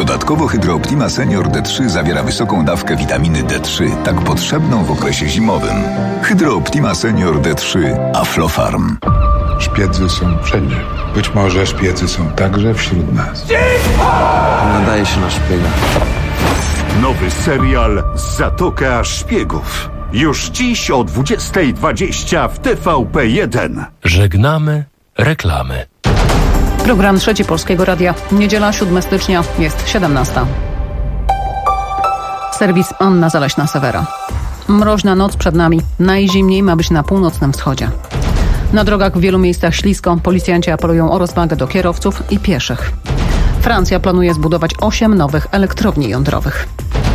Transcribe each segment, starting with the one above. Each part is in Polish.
Dodatkowo Hydro Optima Senior D3 zawiera wysoką dawkę witaminy D3, tak potrzebną w okresie zimowym. Hydro Optima Senior D3 Aflofarm. Szpiedzy są wszędzie. Być może szpiedzy są także wśród nas. Nadaje się na szpiega. Nowy serial Zatoka Szpiegów. Już dziś o 20:20 w TVP1. Żegnamy reklamy. Program Trzeci Polskiego Radia. Niedziela 7 stycznia, jest 17. Serwis Anna Zaleśna-Sewera. Mroźna noc przed nami. Najzimniej ma być na północnym wschodzie. Na drogach w wielu miejscach ślisko. Policjanci apelują o rozwagę do kierowców i pieszych. Francja planuje zbudować 8 nowych elektrowni jądrowych.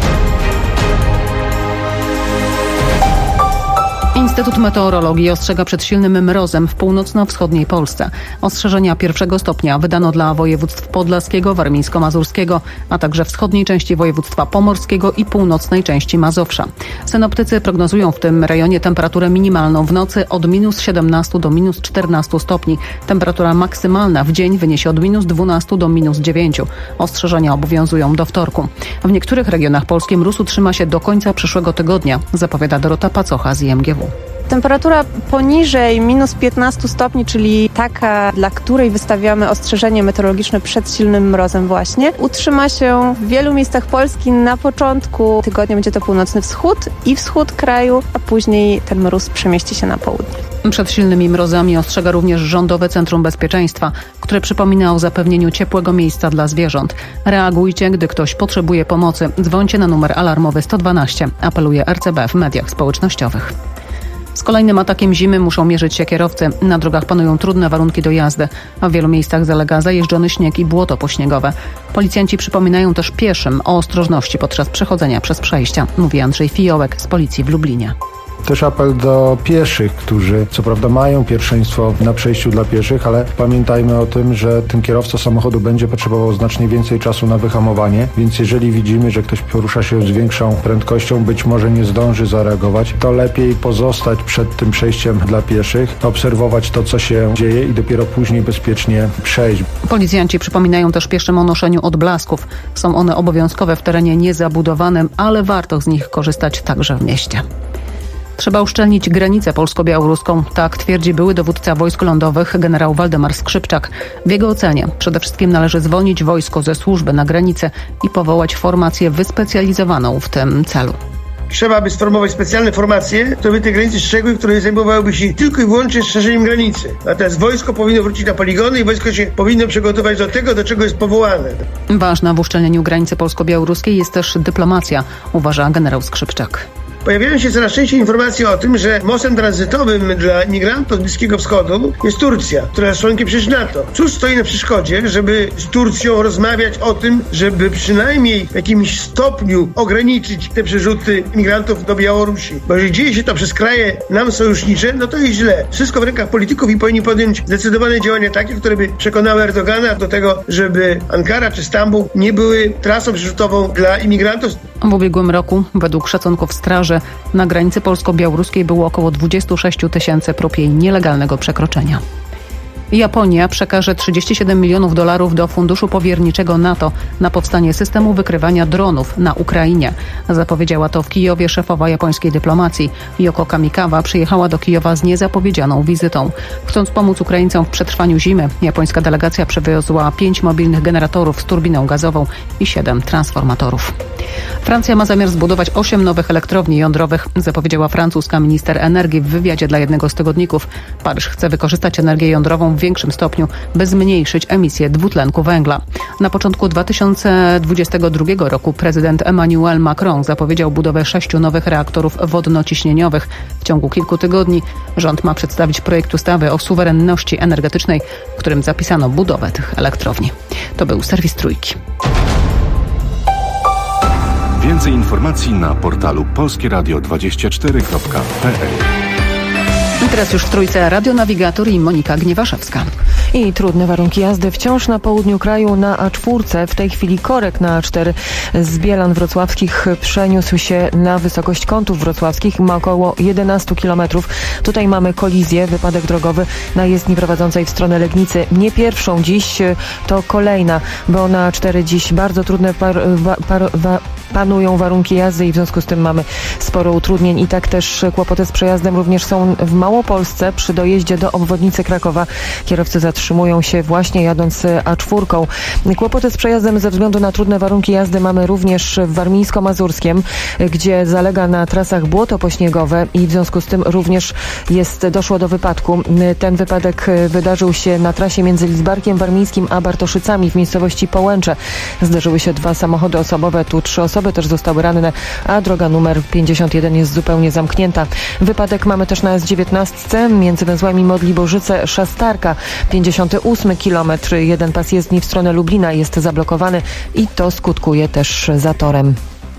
Instytut Meteorologii ostrzega przed silnym mrozem w północno-wschodniej Polsce. Ostrzeżenia 1. stopnia wydano dla województw podlaskiego, warmińsko-mazurskiego, a także wschodniej części województwa pomorskiego i północnej części Mazowsza. Synoptycy prognozują w tym rejonie temperaturę minimalną w nocy od -17 do -14 stopni. Temperatura maksymalna w dzień wyniesie od -12 do -9. Ostrzeżenia obowiązują do wtorku. W niektórych regionach Polski mróz utrzyma się do końca przyszłego tygodnia, zapowiada Dorota Pacocha z IMGW. Temperatura poniżej -15 stopni, czyli taka, dla której wystawiamy ostrzeżenie meteorologiczne przed silnym mrozem właśnie, utrzyma się w wielu miejscach Polski. Na początku tygodnia będzie to północny wschód i wschód kraju, a później ten mróz przemieści się na południe. Przed silnymi mrozami ostrzega również Rządowe Centrum Bezpieczeństwa, które przypomina o zapewnieniu ciepłego miejsca dla zwierząt. Reagujcie, gdy ktoś potrzebuje pomocy. Dzwońcie na numer alarmowy 112, apeluje RCB w mediach społecznościowych. Z kolejnym atakiem zimy muszą mierzyć się kierowcy. Na drogach panują trudne warunki do jazdy, a w wielu miejscach zalega zajeżdżony śnieg i błoto pośniegowe. Policjanci przypominają też pieszym o ostrożności podczas przechodzenia przez przejścia, mówi Andrzej Fijołek z policji w Lublinie. Też apel do pieszych, którzy co prawda mają pierwszeństwo na przejściu dla pieszych, ale pamiętajmy o tym, że ten kierowca samochodu będzie potrzebował znacznie więcej czasu na wyhamowanie, więc jeżeli widzimy, że ktoś porusza się z większą prędkością, być może nie zdąży zareagować, to lepiej pozostać przed tym przejściem dla pieszych, obserwować to, co się dzieje i dopiero później bezpiecznie przejść. Policjanci przypominają też pieszym o noszeniu odblasków. Są one obowiązkowe w terenie niezabudowanym, ale warto z nich korzystać także w mieście. Trzeba uszczelnić granicę polsko-białoruską, tak twierdzi były dowódca wojsk lądowych generał Waldemar Skrzypczak. W jego ocenie przede wszystkim należy zwolnić wojsko ze służby na granicy i powołać formację wyspecjalizowaną w tym celu. Trzeba by sformować specjalne formacje, które by te granice strzegły, które zajmowałyby się tylko i wyłącznie strzeżeniem granicy. Natomiast wojsko powinno wrócić na poligony i wojsko się powinno przygotować do tego, do czego jest powołane. Ważna w uszczelnieniu granicy polsko-białoruskiej jest też dyplomacja, uważa generał Skrzypczak. Pojawiają się coraz częściej informacje o tym, że mostem tranzytowym dla imigrantów z Bliskiego Wschodu jest Turcja, która jest członkiem przecież NATO. Cóż stoi na przeszkodzie, żeby z Turcją rozmawiać o tym, żeby przynajmniej w jakimś stopniu ograniczyć te przerzuty imigrantów do Białorusi? Bo jeżeli dzieje się to przez kraje nam sojusznicze, no to jest źle. Wszystko w rękach polityków i powinni podjąć zdecydowane działania takie, które by przekonały Erdogana do tego, żeby Ankara czy Stambuł nie były trasą przerzutową dla imigrantów. W ubiegłym roku, według szacunków straży, na granicy polsko-białoruskiej było około 26 000 prób jej nielegalnego przekroczenia. Japonia przekaże $37 milionów do Funduszu Powierniczego NATO na powstanie systemu wykrywania dronów na Ukrainie. Zapowiedziała to w Kijowie szefowa japońskiej dyplomacji. Yoko Kamikawa przyjechała do Kijowa z niezapowiedzianą wizytą. Chcąc pomóc Ukraińcom w przetrwaniu zimy, japońska delegacja przywiozła 5 mobilnych generatorów z turbiną gazową i 7 transformatorów. Francja ma zamiar zbudować 8 nowych elektrowni jądrowych, zapowiedziała francuska minister energii w wywiadzie dla jednego z tygodników. Paryż chce wykorzystać energię jądrową w większym stopniu, by zmniejszyć emisję dwutlenku węgla. Na początku 2022 roku prezydent Emmanuel Macron zapowiedział budowę 6 nowych reaktorów wodnociśnieniowych. W ciągu kilku tygodni rząd ma przedstawić projekt ustawy o suwerenności energetycznej, w którym zapisano budowę tych elektrowni. To był serwis Trójki. Więcej informacji na portalu polskieradio24.pl. I teraz już w Trójce radionawigator i Monika Gniewaszewska. I trudne warunki jazdy wciąż na południu kraju na A4. W tej chwili korek na A4 z Bielan Wrocławskich przeniósł się na wysokość Kątów Wrocławskich. Ma około 11 km. Tutaj mamy kolizję, wypadek drogowy na jezdni prowadzącej w stronę Legnicy. Nie pierwszą dziś, to kolejna, bo na A4 dziś bardzo trudne panują warunki jazdy i w związku z tym mamy sporo utrudnień. I tak też kłopoty z przejazdem również są w Małopolsce. Przy dojeździe do obwodnicy Krakowa kierowcy zatrzymują się właśnie jadąc A4. Kłopoty z przejazdem ze względu na trudne warunki jazdy mamy również w Warmińsko-Mazurskiem, gdzie zalega na trasach błoto pośniegowe i w związku z tym również doszło do wypadku. Ten wypadek wydarzył się na trasie między Lidzbarkiem Warmińskim a Bartoszycami w miejscowości Połęcze. Zdarzyły się 2 samochody osobowe, tu 3 osoby też zostały ranne, a droga numer 51 jest zupełnie zamknięta. Wypadek mamy też na S19 między węzłami Modliborzyce-Szastarka. 58 km. Jeden pas jezdni w stronę Lublina jest zablokowany i to skutkuje też zatorem.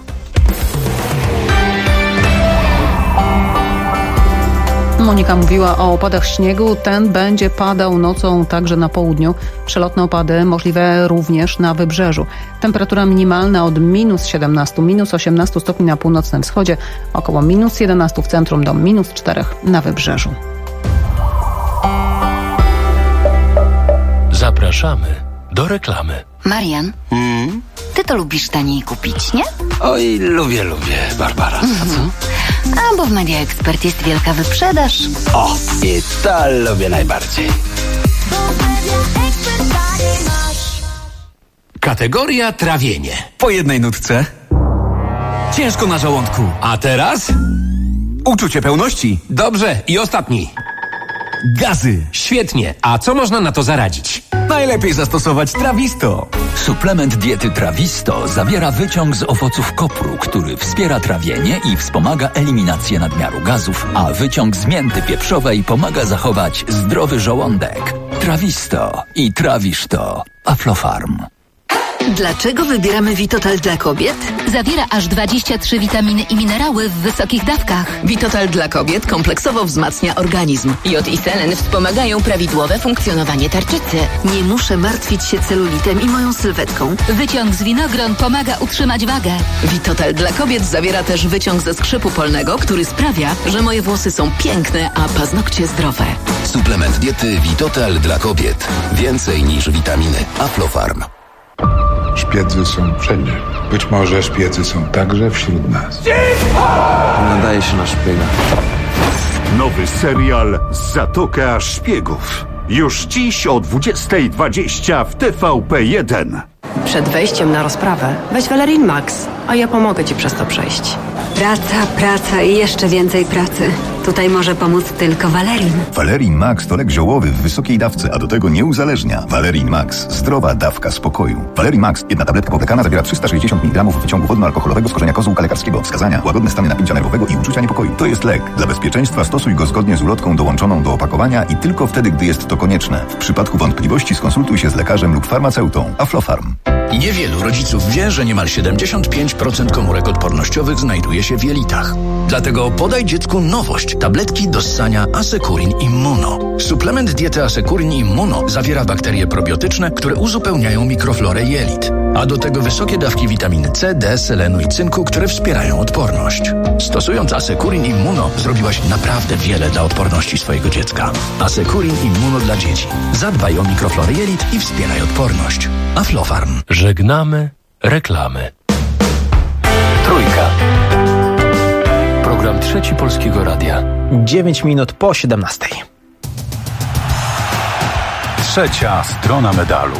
Monika mówiła o opadach śniegu. Ten będzie padał nocą także na południu. Przelotne opady możliwe również na wybrzeżu. Temperatura minimalna od -17, -18 stopni na północnym wschodzie, około -11 w centrum do -4 na wybrzeżu. Zapraszamy do reklamy. Marian, ty to lubisz taniej kupić, nie? Oj, lubię, Barbara. A co? A bo w Media Expert jest wielka wyprzedaż. O, i to lubię najbardziej. Kategoria trawienie. Po jednej nutce. Ciężko na żołądku. A teraz? Uczucie pełności. Dobrze, i ostatni. Gazy. Świetnie. A co można na to zaradzić? Najlepiej zastosować Trawisto. Suplement diety Trawisto zawiera wyciąg z owoców kopru, który wspiera trawienie i wspomaga eliminację nadmiaru gazów, a wyciąg z mięty pieprzowej pomaga zachować zdrowy żołądek. Trawisto i trawisz to. Aflofarm. Dlaczego wybieramy Vitotal dla kobiet? Zawiera aż 23 witaminy i minerały w wysokich dawkach. Vitotal dla kobiet kompleksowo wzmacnia organizm. Jod i selen wspomagają prawidłowe funkcjonowanie tarczycy. Nie muszę martwić się celulitem i moją sylwetką. Wyciąg z winogron pomaga utrzymać wagę. Vitotal dla kobiet zawiera też wyciąg ze skrzypu polnego, który sprawia, że moje włosy są piękne, a paznokcie zdrowe. Suplement diety Vitotal dla kobiet. Więcej niż witaminy. Aflofarm. Szpiedzy są wszędzie. Być może szpiedzy są także wśród nas. Nadaje się na szpiega. Nowy serial Zatoka Szpiegów. Już dziś o 20:20 w TVP1. Przed wejściem na rozprawę weź Valerin Max, a ja pomogę ci przez to przejść. Praca i jeszcze więcej pracy. Tutaj może pomóc tylko Valerin. Valerin Max to lek ziołowy w wysokiej dawce, a do tego nie uzależnia. Valerin Max. Zdrowa dawka spokoju. Valerin Max. Jedna tabletka powlekana zawiera 360 mg wyciągu wodno-alkoholowego z korzenia kozłka lekarskiego. Wskazania: łagodne stany napięcia nerwowego i uczucia niepokoju. To jest lek. Dla bezpieczeństwa stosuj go zgodnie z ulotką dołączoną do opakowania i tylko wtedy, gdy jest to konieczne. W przypadku wątpliwości skonsultuj się z lekarzem lub farmaceutą. Aflofarm. Niewielu rodziców wie, że niemal 75% komórek odpornościowych znajduje się w jelitach. Dlatego podaj dziecku nowość. Tabletki do ssania Asekurin Immuno. Suplement diety Asekurin Immuno zawiera bakterie probiotyczne, które uzupełniają mikroflorę jelit. A do tego wysokie dawki witaminy C, D, selenu i cynku, które wspierają odporność. Stosując Asekurin Immuno zrobiłaś naprawdę wiele dla odporności swojego dziecka. Asekurin Immuno dla dzieci. Zadbaj o mikroflorę jelit i wspieraj odporność. Aflofarm. Żegnamy reklamy. Trójka. Program Trzeci Polskiego Radia. 9 minut po 17. Trzecia strona medalu.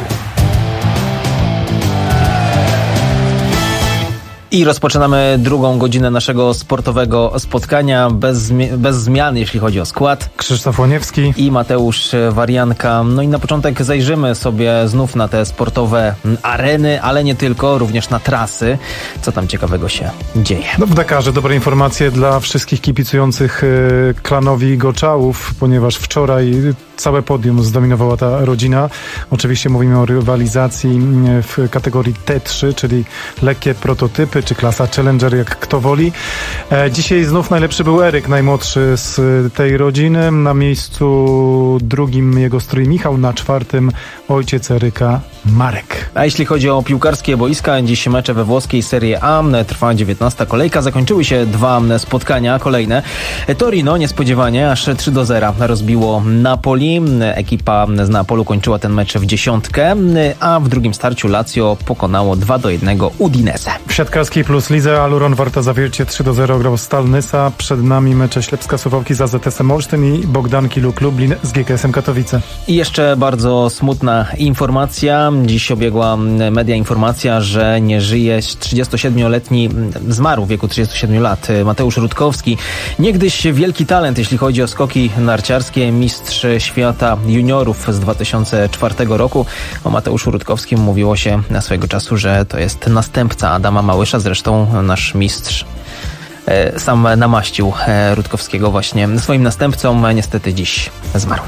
I rozpoczynamy drugą godzinę naszego sportowego spotkania bez zmian, jeśli chodzi o skład. Krzysztof Łoniewski i Mateusz Warianka. No i na początek zajrzymy sobie znów na te sportowe areny, ale nie tylko, również na trasy. Co tam ciekawego się dzieje? No w Dakarze dobre informacje dla wszystkich kibicujących klanowi Goczałów, ponieważ wczoraj całe podium zdominowała ta rodzina. Oczywiście mówimy o rywalizacji w kategorii T3, czyli lekkie prototypy, czy klasa Challenger, jak kto woli. Dzisiaj znów najlepszy był Eryk, najmłodszy z tej rodziny. Na miejscu drugim jego strój Michał, na czwartym ojciec Eryka, Marek. A jeśli chodzi o piłkarskie boiska, dziś mecze we włoskiej Serie A, trwa 19. kolejka, zakończyły się 2 spotkania kolejne. Torino niespodziewanie aż 3-0 rozbiło Napoli. Ekipa z Neapolu kończyła ten mecz w 10, a w drugim starciu Lazio pokonało 2-1 Udinese. W siatkarskiej plus lidze Aluron Warta Zawiercie 3-0 grał Stal Nysa. Przed nami mecze Ślepska Suwałki z AZS-em Olsztyn i Bogdanki Luk Lublin z GKS-em Katowice. I jeszcze bardzo smutna informacja. Dziś obiegła media informacja, że nie żyje 37-letni, zmarł w wieku 37 lat, Mateusz Rutkowski. Niegdyś wielki talent, jeśli chodzi o skoki narciarskie, mistrz świata juniorów z 2004 roku. O Mateuszu Rutkowskim mówiło się na swojego czasu, że to jest następca Adama Małysza. Zresztą nasz mistrz sam namaścił Rutkowskiego właśnie swoim następcą. Niestety dziś zmarł.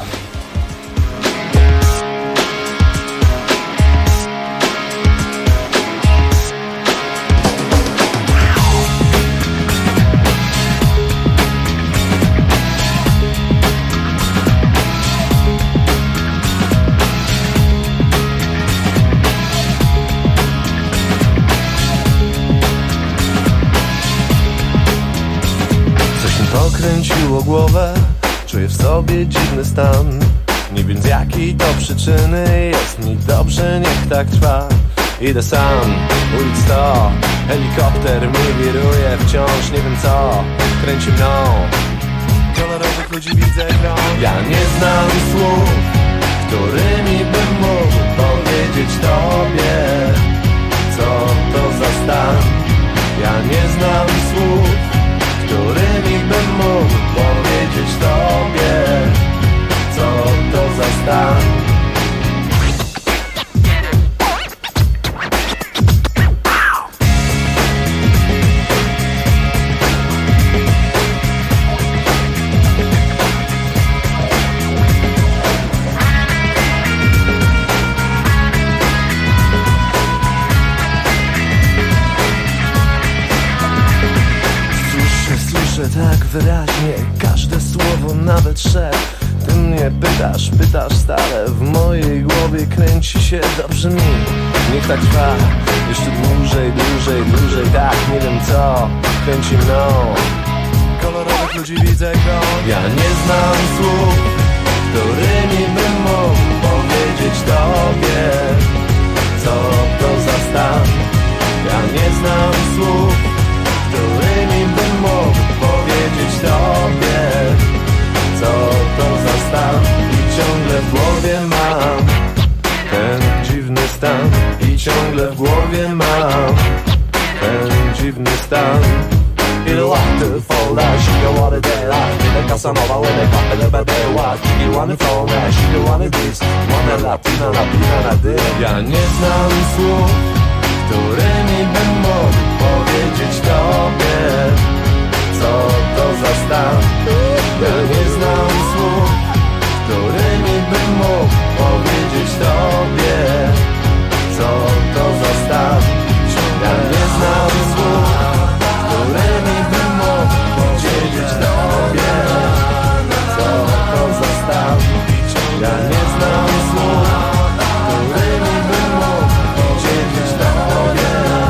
Kręciło głowę, czuję w sobie dziwny stan. Nie wiem z jakiej to przyczyny, jest mi dobrze, niech tak trwa. Idę sam, ulic 100, helikopter mi wiruje wciąż, nie wiem co kręci mną. Kolorowych ludzi widzę grom. Ja nie znam słów, którymi bym mógł powiedzieć tobie, co to za stan. Ja nie znam słów, którymi bym mógł powiedzieć tobie, co to za stan. Tak wyraźnie, każde słowo, nawet szef. Ty mnie pytasz stale. W mojej głowie kręci się, dobrze mi. Niech tak trwa, jeszcze dłużej, tak, nie wiem co kręci mną. Kolorowych ludzi widzę grom. Ja nie znam słów, którymi bym mógł powiedzieć tobie, co to za stan. Ja nie znam słów, którymi bym mógł powiedzieć tobie, co to za stan. I ciągle w głowie mam ten dziwny stan. I ciągle w głowie mam ten dziwny stan. You want to fall down, you want to daylight. The Casanova when they come to the day watch. You want to fall down, you want to this. Want to latina, ja nie znam słów, którymi bym mógł powiedzieć tobie, co to za stan. Ja nie znam słów, którymi bym mógł powiedzieć tobie, co to za stan. Ja nie znam słów, którymi bym mógł powiedzieć tobie, co to za stan. Ja nie znam słów, którymi bym mógł powiedzieć tobie,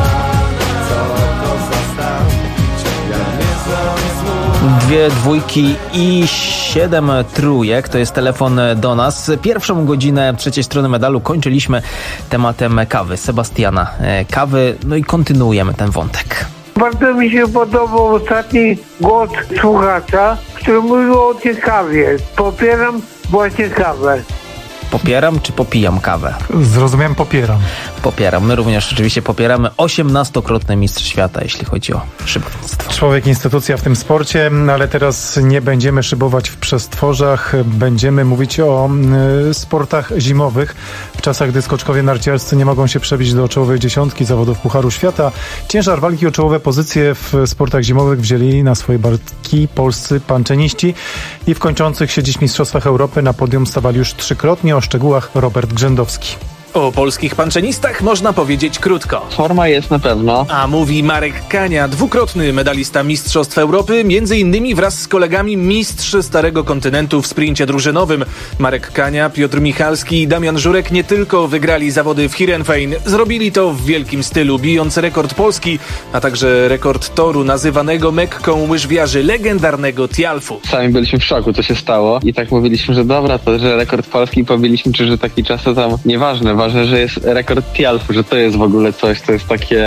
co to za stan. Ja nie znam słów. 2 dwójki i 7 trójek, to jest telefon do nas. Pierwszą godzinę trzeciej strony medalu kończyliśmy tematem kawy, Sebastiana Kawy, no i kontynuujemy ten wątek. Bardzo mi się podobał ostatni głos słuchacza, który mówił o tej kawie. Popieram właśnie kawę. Popieram czy popijam kawę? Zrozumiałem, popieram. Popieram. My również oczywiście popieramy 18-krotny mistrz świata, jeśli chodzi o szybownictwo. Człowiek, instytucja w tym sporcie, ale teraz nie będziemy szybować w przestworzach, będziemy mówić o sportach zimowych. W czasach, gdy skoczkowie narciarscy nie mogą się przebić do czołowej dziesiątki zawodów Pucharu Świata, ciężar walki o czołowe pozycje w sportach zimowych wzięli na swoje barki polscy panczeniści i w kończących się dziś Mistrzostwach Europy na podium stawali już 3-krotnie. O szczegółach Robert Grzędowski. O polskich panczenistach można powiedzieć krótko. Forma jest na pewno. A mówi Marek Kania, dwukrotny medalista Mistrzostw Europy, między innymi wraz z kolegami mistrz Starego Kontynentu w sprincie drużynowym. Marek Kania, Piotr Michalski i Damian Żurek nie tylko wygrali zawody w Heerenveen, zrobili to w wielkim stylu, bijąc rekord Polski, a także rekord toru nazywanego Mekką łyżwiarzy legendarnego Tialfu. Sami byliśmy w szoku, co się stało i tak mówiliśmy, że dobra, to że rekord Polski powiedzieliśmy, czy że taki czas to tam nieważne. Ważne, że jest rekord Tialfu, że to jest w ogóle coś, co jest takie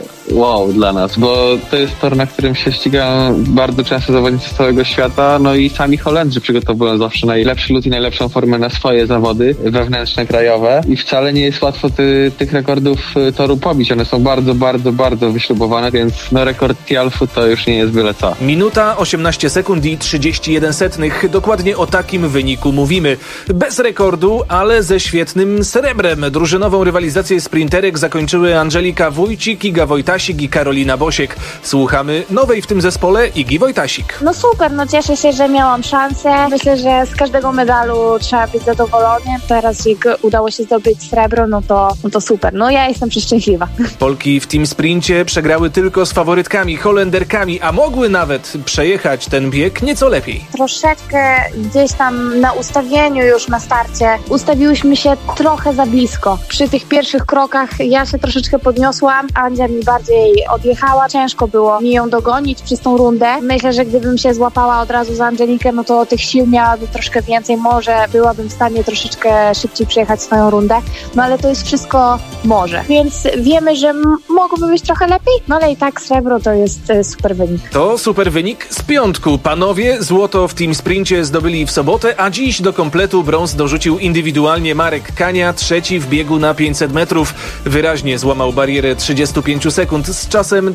wow dla nas, bo to jest tor, na którym się ścigają bardzo często zawodnicy z całego świata, no i sami Holendrzy przygotowują zawsze najlepszy lód i najlepszą formę na swoje zawody wewnętrzne, krajowe i wcale nie jest łatwo tych rekordów toru pobić. One są bardzo, bardzo, bardzo wyśrubowane, więc no rekord Tialfu to już nie jest byle co. Minuta, 18 sekund i 31 setnych. Dokładnie o takim wyniku mówimy. Bez rekordu, ale ze świetnym srebrem. Drużynową rywalizację sprinterek zakończyły Angelika Wójcik, Iga Wojtasik i Karolina Bosiek. Słuchamy nowej w tym zespole Igi Wojtasik. No super, no cieszę się, że miałam szansę. Myślę, że z każdego medalu trzeba być zadowolonym. Teraz jak udało się zdobyć srebro, no to super. No ja jestem przeszczęśliwa. Polki w team sprincie przegrały tylko z faworytkami, Holenderkami, a mogły nawet przejechać ten bieg nieco lepiej. Troszeczkę gdzieś tam na ustawieniu już na starcie ustawiłyśmy się trochę za blisko. Przy tych pierwszych krokach ja się troszeczkę podniosłam, Andzia mi bardziej odjechała. Ciężko było mi ją dogonić przez tą rundę. Myślę, że gdybym się złapała od razu za Angelikę, no to tych sił miałabym troszkę więcej. Może byłabym w stanie troszeczkę szybciej przejechać swoją rundę. No ale to jest wszystko może. Więc wiemy, że mogłoby być trochę lepiej, no ale i tak srebro to jest super wynik. To super wynik z piątku. Panowie złoto w team sprincie zdobyli w sobotę, a dziś do kompletu brąz dorzucił indywidualnie Marek Kania, trzeci w biegu na 500 metrów. Wyraźnie złamał barierę 35 sekund. Z czasem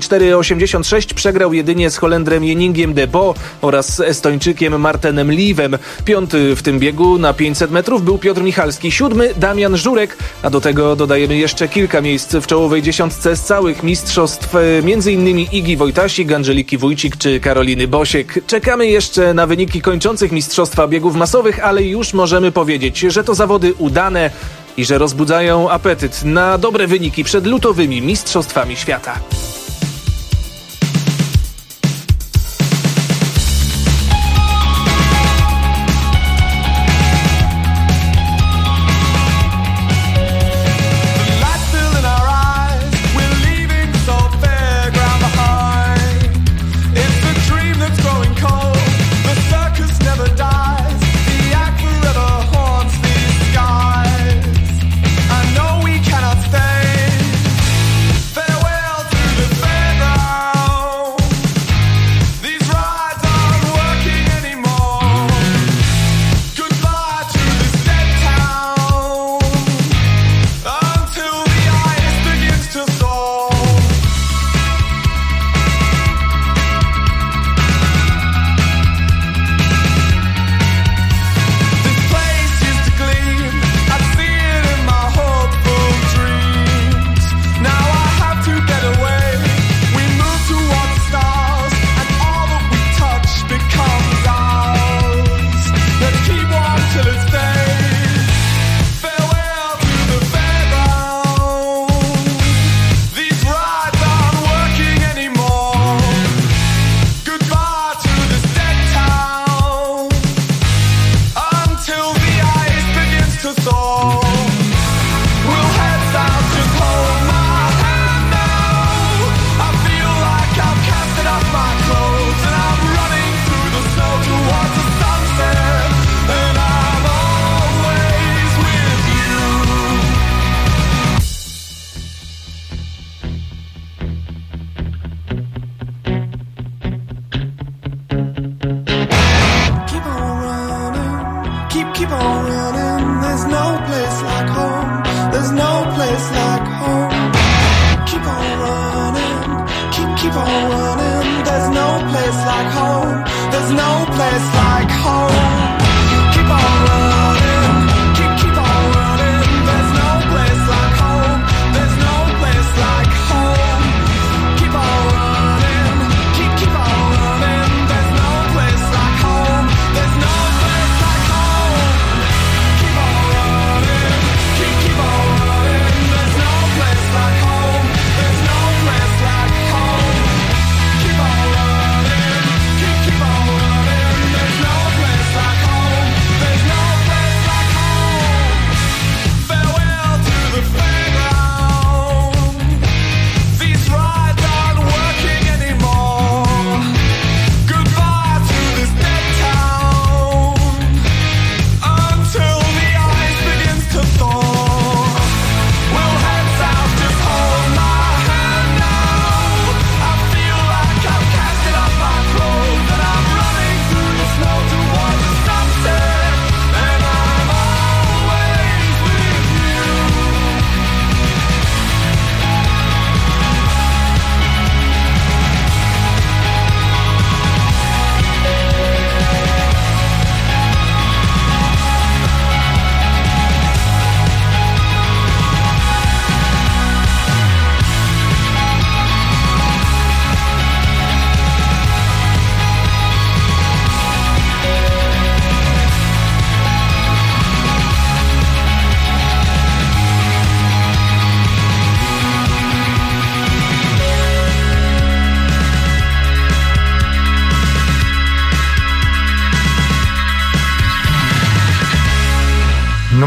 34,86 przegrał jedynie z Holendrem Jenningiem de Bo oraz Estończykiem Martenem Liwem. Piąty w tym biegu na 500 metrów był Piotr Michalski, siódmy Damian Żurek, a do tego dodajemy jeszcze kilka miejsc w czołowej dziesiątce z całych mistrzostw, m.in. Igi Wojtasik, Angeliki Wójcik czy Karoliny Bosiek. Czekamy jeszcze na wyniki kończących mistrzostwa biegów masowych, ale już możemy powiedzieć, że to zawody udane i że rozbudzają apetyt na dobre wyniki przed lutowymi mistrzostwami świata. Farewell to the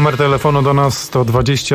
Numer telefonu do nas to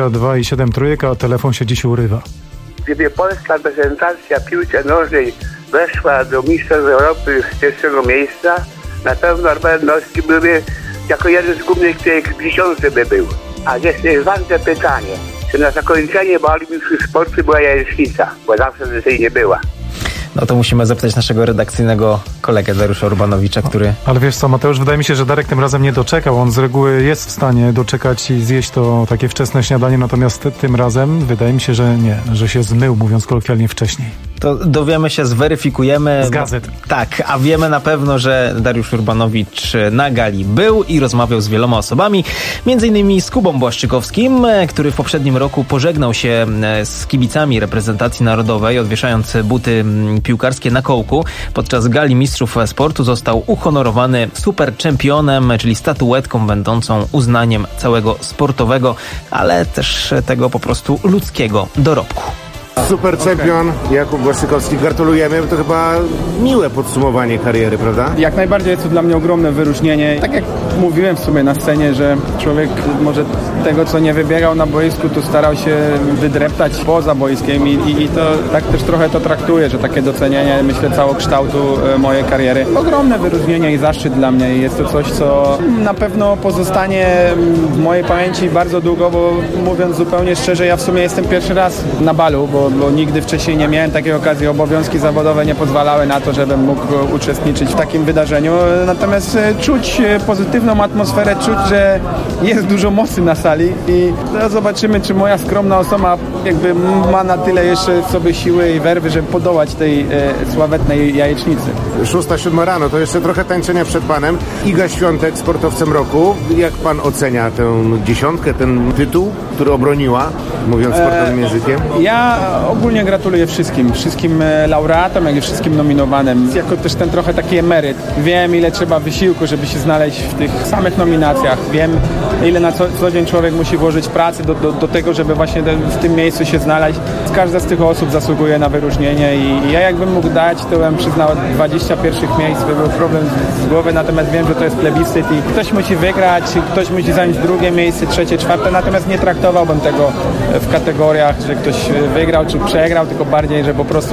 22,7 trójka, a telefon się dziś urywa. Gdyby polska reprezentacja w piłce nożnej weszła do Mistrzostw Europy z pierwszego miejsca, na pewno Robert Lewandowski byłby jako jeden z głównych w dziesiątce by był. A jest ważne pytanie, czy na zakończenie Olimpijskich Sportów była jajecznica, bo zawsze tej nie była. No to musimy zapytać naszego redakcyjnego kolegę Dariusza Urbanowicza, który... Ale wiesz co, Mateusz, wydaje mi się, że Darek tym razem nie doczekał. On z reguły jest w stanie doczekać i zjeść to takie wczesne śniadanie, natomiast tym razem wydaje mi się, że nie, że się zmył, mówiąc kolokwialnie, wcześniej. To dowiemy się, zweryfikujemy. Z gazet. Tak, a wiemy na pewno, że Dariusz Urbanowicz na gali był i rozmawiał z wieloma osobami, między innymi z Kubą Błaszczykowskim, który w poprzednim roku pożegnał się z kibicami reprezentacji narodowej, odwieszając buty piłkarskie na kołku. Podczas gali Mistrzów Sportu został uhonorowany super czempionem, czyli statuetką będącą uznaniem całego sportowego, ale też tego po prostu ludzkiego dorobku. Super czempion Jakub Błaszczykowski, gratulujemy, to chyba miłe podsumowanie kariery, prawda? Jak najbardziej jest to dla mnie ogromne wyróżnienie. Tak jak mówiłem w sumie na scenie, że człowiek może tego, co nie wybierał na boisku, to starał się wydreptać poza boiskiem i to tak też trochę to traktuję, że takie docenienie, myślę, całokształtu mojej kariery. Ogromne wyróżnienie i zaszczyt dla mnie. Jest to coś, co na pewno pozostanie w mojej pamięci bardzo długo, bo mówiąc zupełnie szczerze, ja w sumie jestem pierwszy raz na balu, bo nigdy wcześniej nie miałem takiej okazji. Obowiązki zawodowe nie pozwalały na to, żebym mógł uczestniczyć w takim wydarzeniu. Natomiast czuć pozytywną atmosferę, czuć, że jest dużo mocy na sali i zobaczymy, czy moja skromna osoba jakby ma na tyle jeszcze w sobie siły i werwy, żeby podołać tej sławetnej jajecznicy. 6-7 rano, to jeszcze trochę tańczenia przed panem. Iga Świątek, sportowcem roku. Jak pan ocenia tę dziesiątkę, ten tytuł, który obroniła, mówiąc sportowym językiem? Ja ogólnie gratuluję wszystkim laureatom, jak i wszystkim nominowanym. Jako też ten trochę taki emeryt. Wiem, ile trzeba wysiłku, żeby się znaleźć w tych samych nominacjach. Wiem, ile na co dzień człowiek musi włożyć pracy do tego, żeby właśnie w tym miejscu się znaleźć. Każda z tych osób zasługuje na wyróżnienie i ja jakbym mógł dać, to bym przyznał 20 pierwszych miejsc, by był problem z głowy, natomiast wiem, że to jest plebiscyt i ktoś musi wygrać, ktoś musi zająć drugie miejsce, trzecie, czwarte, natomiast nie traktowałbym tego w kategoriach, że ktoś wygrał czy przegrał, tylko bardziej, że po prostu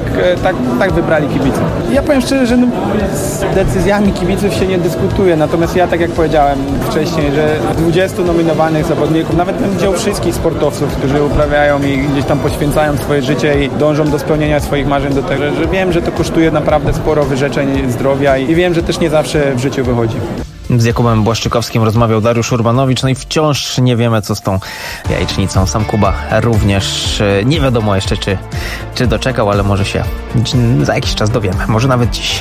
tak wybrali kibice. Ja powiem szczerze, że z decyzjami kibiców się nie dyskutuje, natomiast ja, tak jak powiedziałem wcześniej, że 20 nominowanych zawodników, nawet bym wziął wszystkich sportowców, którzy uprawiają i gdzieś tam poświęcają swoje życie i dążą do spełnienia swoich marzeń, do tego, że wiem, że to kosztuje naprawdę sporo wyrzeczeń zdrowia i wiem, że też nie zawsze w życiu wychodzi. Z Jakubem Błaszczykowskim rozmawiał Dariusz Urbanowicz, no i wciąż nie wiemy, co z tą jajecznicą. Sam Kuba również nie wiadomo jeszcze, czy doczekał, ale może się za jakiś czas dowiemy, może nawet dziś.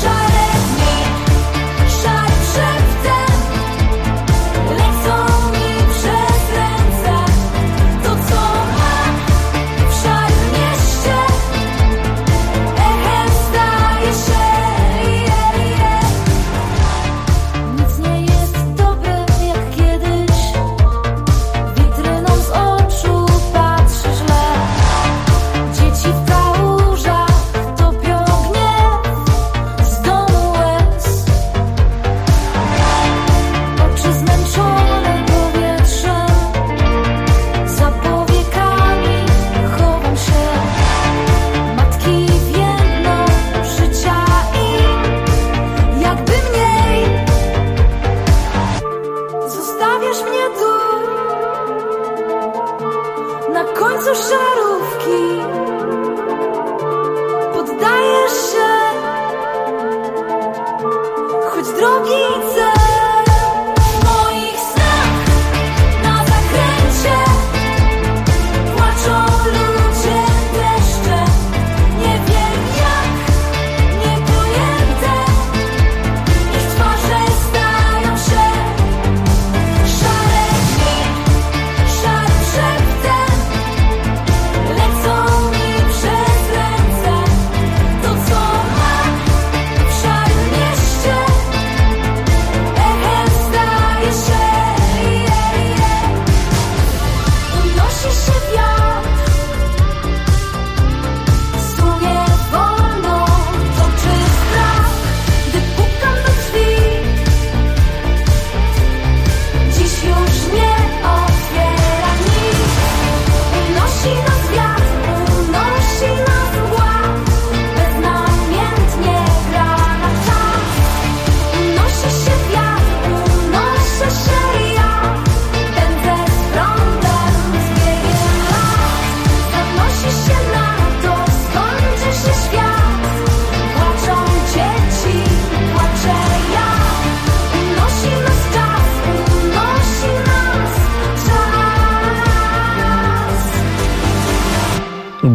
Lecą mi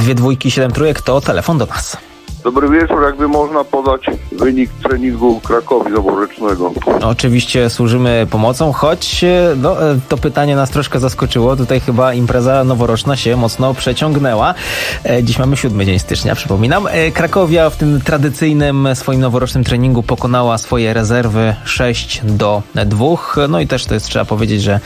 2 dwójki, 7 trójek to telefon do nas. Dobry wieczór, jakby można podać wynik treningu Krakowi Zaborcznego. Oczywiście służymy pomocą, choć to pytanie nas troszkę zaskoczyło. Tutaj chyba impreza noworoczna się mocno przeciągnęła. Dziś mamy 7 dzień stycznia, przypominam. Krakowia w tym tradycyjnym swoim noworocznym treningu pokonała swoje rezerwy 6-2. No i też to jest, trzeba powiedzieć, że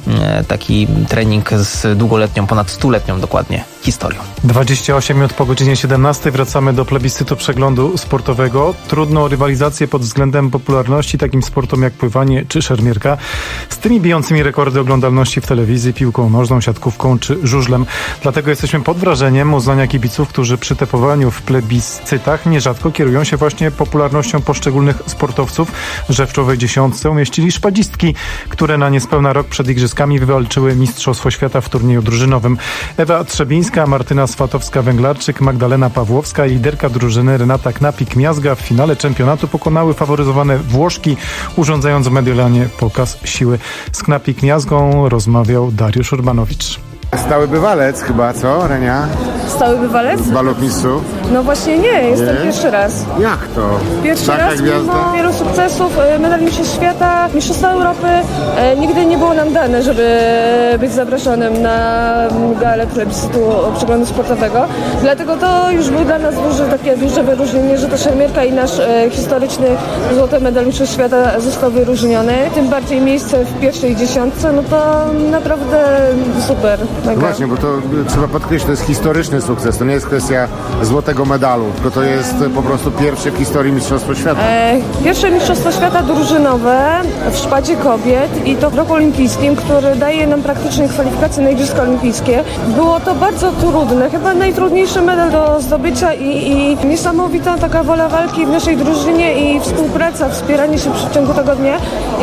taki trening z długoletnią, ponad 100-letnią dokładnie historią. 28 minut po godzinie 17 wracamy do plebiscytu przeglądu sportowego. Trudno o rywalizację pod względem popularności takim sportom jak pływanie czy szermierka z tymi bijącymi rekordy oglądalności w telewizji, piłką nożną, siatkówką czy żużlem. Dlatego jesteśmy pod wrażeniem uznania kibiców, którzy przy typowaniu w plebiscytach nierzadko kierują się właśnie popularnością poszczególnych sportowców, że w czołowej dziesiątce umieścili szpadzistki, które na niespełna rok przed igrzyskami wywalczyły Mistrzostwo Świata w turnieju drużynowym. Ewa Trzebińska, Martyna Swatowska-Węglarczyk, Magdalena Pawłowska i liderka drużyny Renata Knapik-Miazga w finale czempionatu pokonały faworyzowane Włoszki, urządzając w Mediolanie pokaz siły. Z Knapik-Miazgą rozmawiał Dariusz Urbanowicz. Stały bywalec chyba, co, Renia? Stały bywalec? Balów mistrzów? No właśnie nie, jestem pierwszy raz. Jak to? Pierwszy raz, mimo wielu sukcesów, medali Mistrzostw Świata, Mistrzostwa Europy, nigdy nie było nam dane, żeby być zaproszonym na galę plebiscytu przeglądu sportowego. Dlatego to już był dla nas takie duże wyróżnienie, że ta szermierka i nasz historyczny złoty medal Mistrzostw Świata został wyróżniony. Tym bardziej miejsce w pierwszej dziesiątce, no to naprawdę super. No właśnie, bo to trzeba podkreślić, to jest historyczny sukces. To nie jest kwestia złotego medalu, tylko to jest po prostu pierwsze w historii Mistrzostwo Świata. Pierwsze Mistrzostwo Świata drużynowe w szpadzie kobiet i to w roku olimpijskim, który daje nam praktycznie kwalifikacje na Igrzyska Olimpijskie. Było to bardzo trudne, chyba najtrudniejszy medal do zdobycia i niesamowita taka wola walki w naszej drużynie i współpraca, wspieranie się w ciągu tego dnia.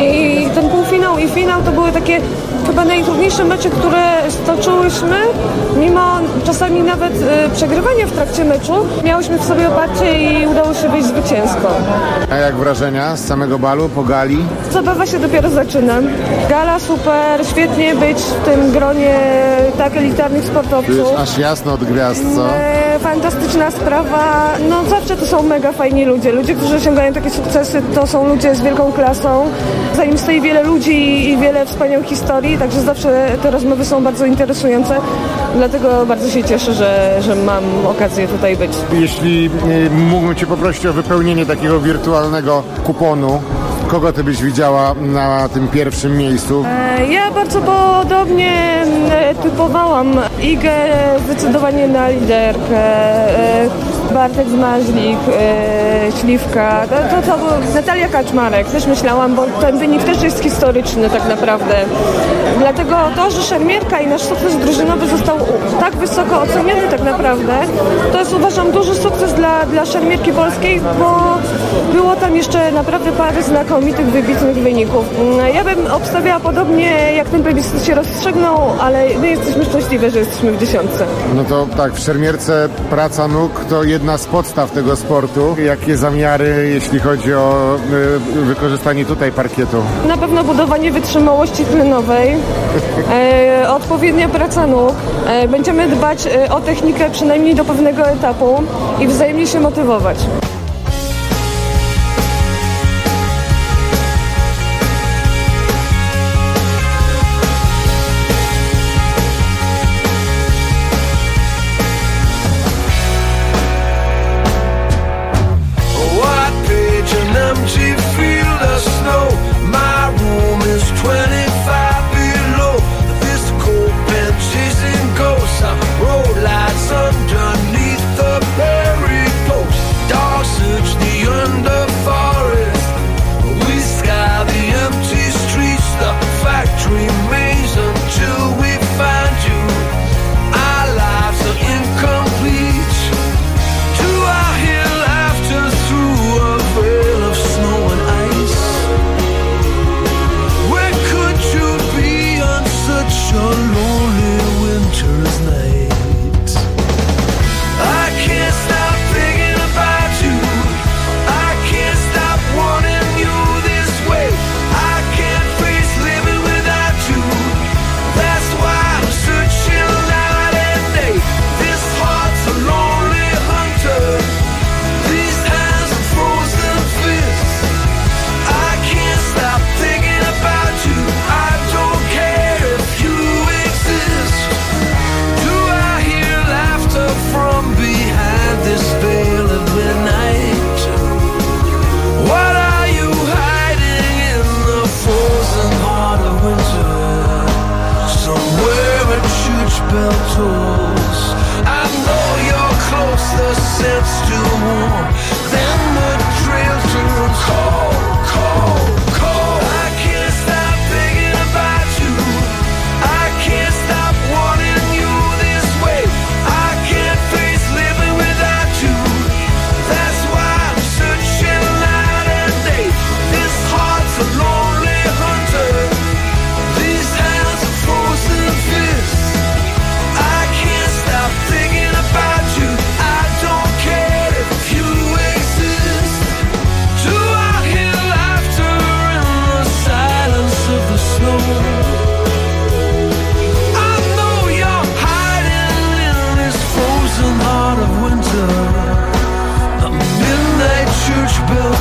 I ten półfinał i finał to były takie chyba najtrudniejsze mecze, które stoczyłyśmy, mimo czasami nawet przegrywania w trakcie meczu, miałyśmy w sobie oparcie i udało się wyjść zwycięsko. A jak wrażenia z samego balu, po gali? Zabawa się dopiero zaczyna. Gala super, świetnie być w tym gronie tak elitarnych sportowców. Już aż jasno od gwiazd, co? Fantastyczna sprawa. No zawsze to są mega fajni ludzie. Ludzie, którzy osiągają takie sukcesy, to są ludzie z wielką klasą. Za nim stoi wiele ludzi i wiele wspaniałych historii, także zawsze te rozmowy są bardzo interesujące. Dlatego bardzo się cieszę, że mam okazję tutaj być. Jeśli mógłbym Cię poprosić o wypełnienie takiego wirtualnego kuponu, kogo Ty byś widziała na tym pierwszym miejscu? Ja bardzo podobnie typowałam Igę zdecydowanie na liderkę, Bartek Zmaźlik, Śliwka, to Natalia Kaczmarek też myślałam, bo ten wynik też jest historyczny tak naprawdę. Dlatego to, że szermierka i nasz sukces drużynowy został tak wysoko oceniony tak naprawdę, to jest uważam duży sukces dla szermierki polskiej, bo było tam jeszcze naprawdę parę znakomitych, wybitnych wyników. Ja bym obstawiała podobnie, jak ten plebiscyt się rozstrzygnął, ale my jesteśmy szczęśliwe, że jesteśmy w dziesiątce. No to tak, w szermierce praca nóg to jedna z podstaw tego sportu. Jakie zamiary, jeśli chodzi o wykorzystanie tutaj parkietu? Na pewno budowanie wytrzymałości tlenowej, odpowiednia praca nóg. Będziemy dbać o technikę przynajmniej do pewnego etapu i wzajemnie się motywować. Road lights underneath the berry post. Dogs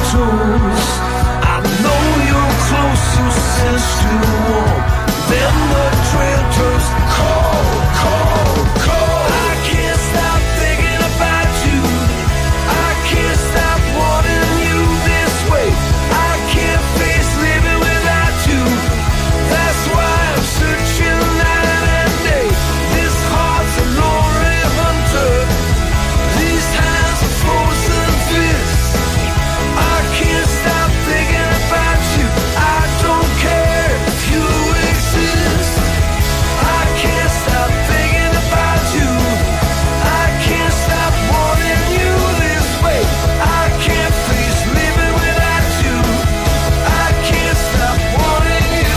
toes. I know you're close, your sense still warm. Then the trail turns cold, cold, cold. I can't stop thinking about you. I can't stop wanting you this way. I can't face living without you. That's why I'm searching night and day. This heart's a lonely hunter. These hands are frozen fists. I can't stop thinking about you. I don't care if you exist. I can't stop thinking about you. I can't stop wanting you this way. I can't face living without you. I can't stop wanting you.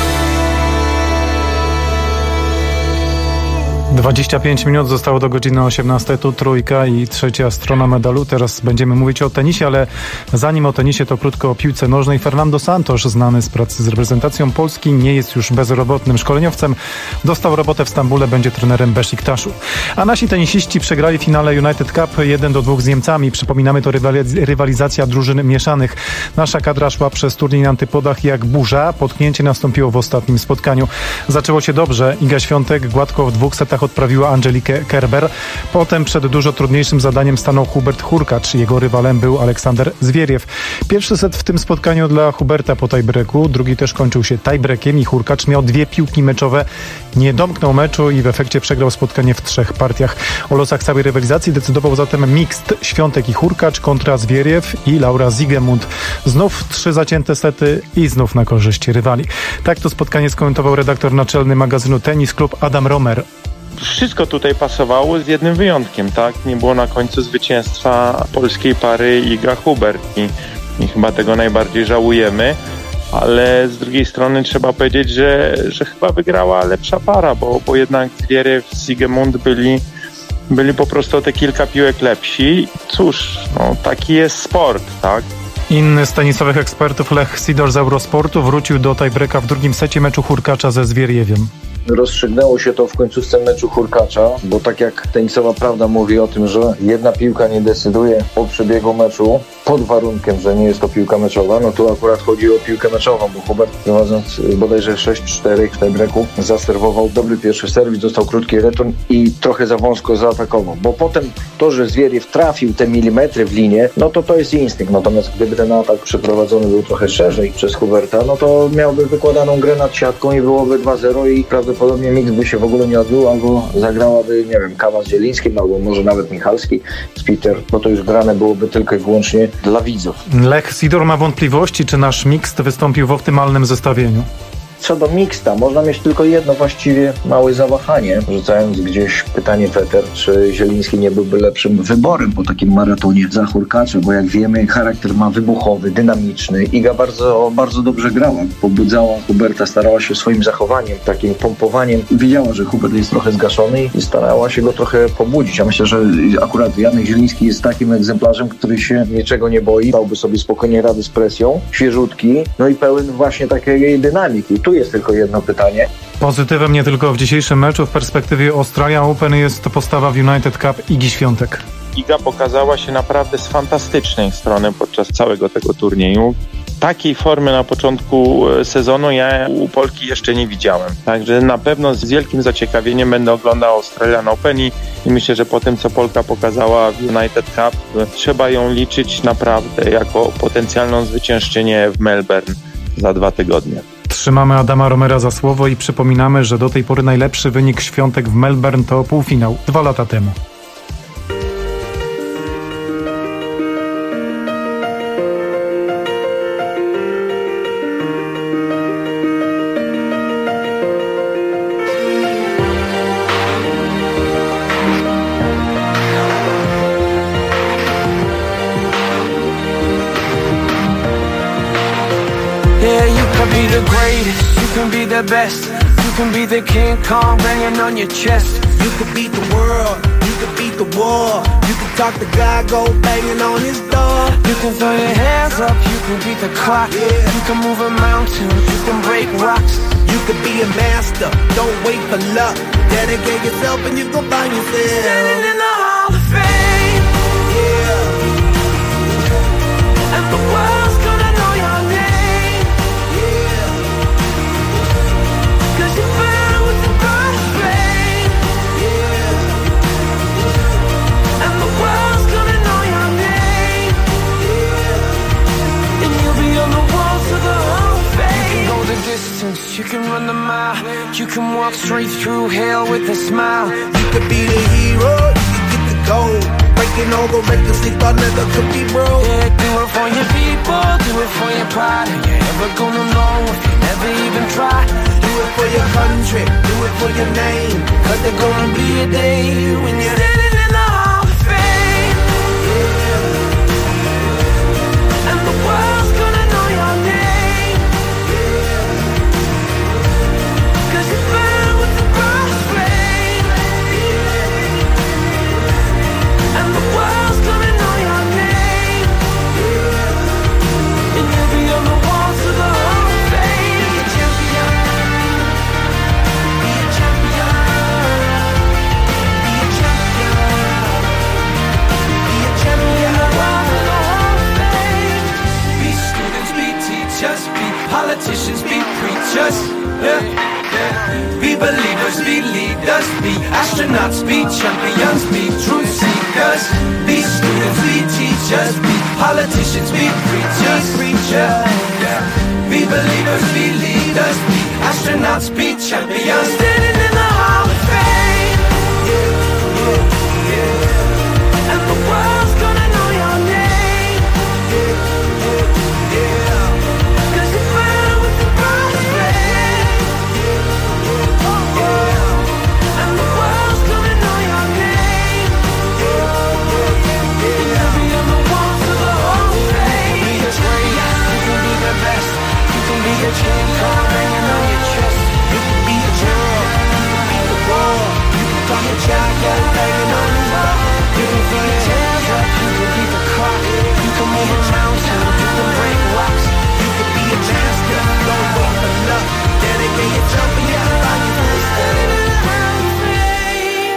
25 minut zostało do godziny 18. Tu Trójka i trzecia strona medalu. Teraz będziemy mówić o tenisie, ale zanim o tenisie, to krótko o piłce nożnej. Fernando Santos, znany z pracy z reprezentacją Polski, nie jest już bezrobotnym szkoleniowcem. Dostał robotę w Stambule, będzie trenerem Besiktaszu. A nasi tenisiści przegrali w finale United Cup 1-2 z Niemcami. Przypominamy, to rywalizacja drużyn mieszanych. Nasza kadra szła przez turniej na antypodach jak burza. Potknięcie nastąpiło w ostatnim spotkaniu. Zaczęło się dobrze. Iga Świątek gładko w 2 setach odprawiła Angelikę Kerber. Potem przed dużo trudniejszym zadaniem stanął Hubert Hurkacz. Jego rywalem był Aleksander Zwieriew. Pierwszy set w tym spotkaniu dla Huberta po tiebreaku, drugi też kończył się tiebreakiem i Hurkacz miał 2 piłki meczowe. Nie domknął meczu i w efekcie przegrał spotkanie w 3 partiach. O losach całej rywalizacji decydował zatem mixed Świątek i Hurkacz kontra Zwieriew i Laura Siegemund. Znów 3 zacięte sety i znów na korzyść rywali. Tak to spotkanie skomentował redaktor naczelny magazynu Tenis Club Adam Romer. Wszystko tutaj pasowało z jednym wyjątkiem, tak? Nie było na końcu zwycięstwa polskiej pary Iga-Hubert i chyba tego najbardziej żałujemy, ale z drugiej strony trzeba powiedzieć, że chyba wygrała lepsza para, bo jednak Zwieriew i Siegemund byli po prostu o te kilka piłek lepsi. Cóż, no taki jest sport, tak? Inny z tenisowych ekspertów, Lech Sidor z Eurosportu, wrócił do tiebreaka w drugim secie meczu Hurkacza ze Zwieriewiem. Rozstrzygnęło się to w końcówce meczu Hurkacza, bo tak jak tenisowa prawda mówi o tym, że jedna piłka nie decyduje o przebiegu meczu, pod warunkiem, że nie jest to piłka meczowa, no tu akurat chodzi o piłkę meczową, bo Hubert, prowadząc bodajże 6-4 w tiebreaku, zaserwował dobry pierwszy serwis, dostał krótki return i trochę za wąsko zaatakował, bo potem to, że Zwieriew trafił te milimetry w linię, no to jest instynkt, natomiast gdyby ten atak przeprowadzony był trochę szerzej przez Huberta, no to miałby wykładaną grę nad siatką i byłoby 2-0 i prawdopodobnie mix by się w ogóle nie odbył, albo zagrałaby, nie wiem, Kawa z Zielińskim, albo może nawet Michalski z Peter, bo to już grane byłoby tylko i wyłącznie dla widzów. Lech Sidor ma wątpliwości, czy nasz mixed wystąpił w optymalnym zestawieniu. Co do mixta, można mieć tylko jedno właściwie małe zawahanie, rzucając gdzieś pytanie Peter, czy Zieliński nie byłby lepszym wyborem po takim maratonie za Hurkaczem, bo jak wiemy, charakter ma wybuchowy, dynamiczny. Iga bardzo, bardzo dobrze grała, pobudzała Huberta, starała się swoim zachowaniem, takim pompowaniem. Widziała, że Hubert jest trochę zgaszony i starała się go trochę pobudzić. Ja myślę, że akurat Janek Zieliński jest takim egzemplarzem, który się niczego nie boi, dałby sobie spokojnie radę z presją, świeżutki, no i pełen właśnie takiej dynamiki. Tu jest tylko jedno pytanie. Pozytywem nie tylko w dzisiejszym meczu, w perspektywie Australia Open jest to postawa w United Cup Igi Świątek. Iga pokazała się naprawdę z fantastycznej strony podczas całego tego turnieju. Takiej formy na początku sezonu ja u Polki jeszcze nie widziałem. Także na pewno z wielkim zaciekawieniem będę oglądał Australian Open i myślę, że po tym, co Polka pokazała w United Cup, trzeba ją liczyć naprawdę jako potencjalną zwyciężczynię w Melbourne za 2 tygodnie. Trzymamy Adama Romera za słowo i przypominamy, że do tej pory najlepszy wynik Świątek w Melbourne to półfinał 2 lata temu. Best. You can be the King Kong banging on your chest. You could beat the world, you could beat the war. You can talk the guy, go banging on his door. You can throw your hands up, you can beat the clock. Yeah. You can move a mountain, you can break rocks. You could be a master, don't wait for luck. Dedicate yourself and you go find yourself standing in the Hall of Fame. Yeah. And the world's You can run the mile. You can walk straight through hell with a smile. You could be the hero. You could get the gold. Breaking all the records they thought never could be broke. Yeah, do it for your people. Do it for your pride. Are you ever gonna know if you never even try? Do it for your country. Do it for your name. 'Cause there's gonna be a day when you're standing in the Hall of Fame. Yeah. And the world's gonna know your name. Yeah. 'Cause you burn with the cross flame. Yeah. And the world's gonna know your name. Yeah. And you'll be on the walls of the Hall of Fame. Be a champion. Be a champion. Be a champion. Be a champion. The walls of the Hall of Fame. Be students, be teachers, be politicians, be preachers. Yeah, yeah. Be believers, be leaders, be astronauts, be champions, be truth seekers. Be students, be teachers, be politicians, be preachers, yeah. Be believers, be leaders, be astronauts, be champions. Standing in the Hall of Fame. Yeah, yeah, yeah. And the world's gonna know your name. Yeah, yeah, yeah. 'Cause you burn with the cross flame. Yeah, yeah. And the world's gonna know your name. Yeah, yeah, yeah. You'll be on the walls of the Hall of Fame. Be a trainer, you can be the best. You can be a chain card hanging on your chest. You can be a general, you can be the war. You can become a champion hanging on the wall. You can be a champion, you can be the clock. You can move a mountain, you can break rocks. You can be a champion, don't wait for luck. Dedicate your champion, find your place standing in the Hall of Fame.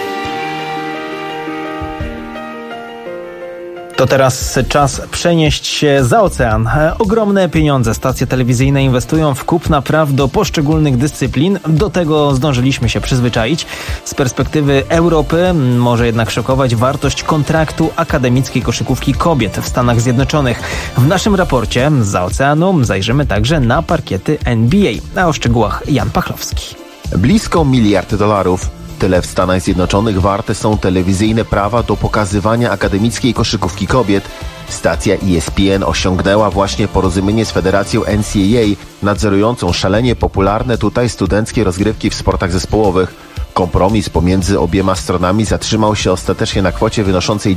To teraz czas przenieść się za ocean. Ogromne pieniądze stacje telewizyjne inwestują w kupna praw do poszczególnych dyscyplin. Do tego zdążyliśmy się przyzwyczaić. Z perspektywy Europy może jednak szokować wartość kontraktu akademickiej koszykówki kobiet w Stanach Zjednoczonych. W naszym raporcie za oceanu zajrzymy także na parkiety NBA. A o szczegółach Jan Pachlowski. Blisko $1 miliard. Tyle w Stanach Zjednoczonych warte są telewizyjne prawa do pokazywania akademickiej koszykówki kobiet. Stacja ESPN osiągnęła właśnie porozumienie z Federacją NCAA, nadzorującą szalenie popularne tutaj studenckie rozgrywki w sportach zespołowych. Kompromis pomiędzy obiema stronami zatrzymał się ostatecznie na kwocie wynoszącej